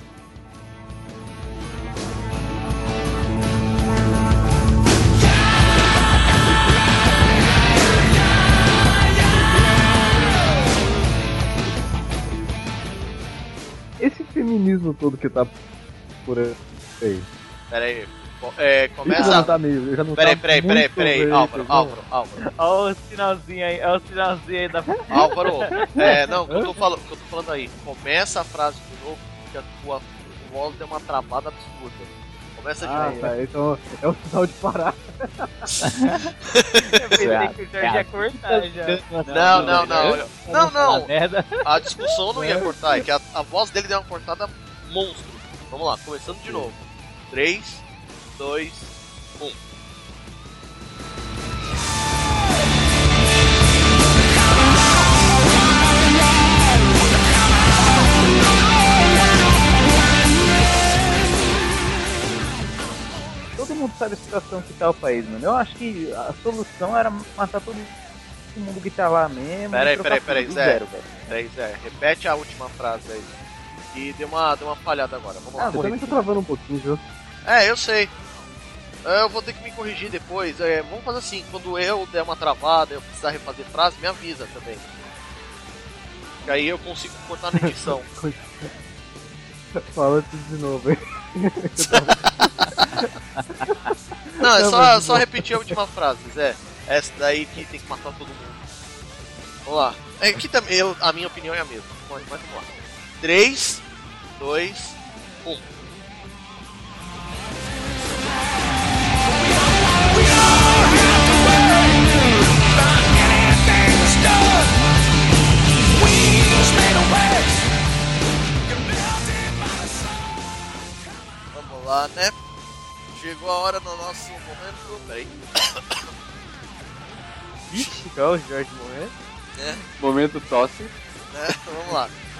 C: Esse feminismo todo que tá por aí.
B: Pera aí. É,
C: Isso
B: começa.
C: já não tá meio, já não
B: Peraí,
C: tá
B: peraí, peraí,
C: muito
B: peraí,
C: verde,
B: Álvaro,
C: né?
B: Álvaro, Álvaro.
D: Olha o sinalzinho aí, olha o sinalzinho aí da.
B: Álvaro, é, não, o que eu tô falando, o que eu tô falando aí. Começa a frase de novo, porque a tua voz deu uma travada absurda. Começa de
C: Ah,
B: novo.
C: tá, então é o sinal de parar.
D: Eu pensei que o Jorge ia cortar já.
B: Não, não, não. Não, não.
E: Merda.
B: A discussão não ia cortar, é que a, a voz dele deu uma cortada monstro. Vamos lá, começando de novo. três, dois, um.
D: Todo mundo sabe a situação que tá o país, mano. Eu acho que a solução era matar todo mundo que tá lá mesmo.
B: Peraí,
D: e trocar
B: peraí, peraí,
D: tudo do
B: Zé.
D: zero, velho.
B: Peraí, Zé. Repete a última frase aí. E deu uma, deu uma falhada agora. Vamos lá.
C: Ah, você também tá travando um pouquinho, viu?
B: É, eu sei. Eu vou ter que me corrigir depois. É, vamos fazer assim, quando eu der uma travada, eu precisar refazer frase, me avisa também. Que aí eu consigo cortar na edição.
C: Fala tudo de novo aí.
B: Não, é só, só repetir a última frase, Zé. Essa daí que tem que matar todo mundo. Vamos lá. Aqui também, eu, a minha opinião é a mesma. Mas vamos lá. três, dois, um. Vamos lá, né? Chegou a hora no nosso momento. Peraí.
D: Vixe, qual o Jorge morrendo?
B: É,
C: Momento tosse.
B: né? Vamos lá.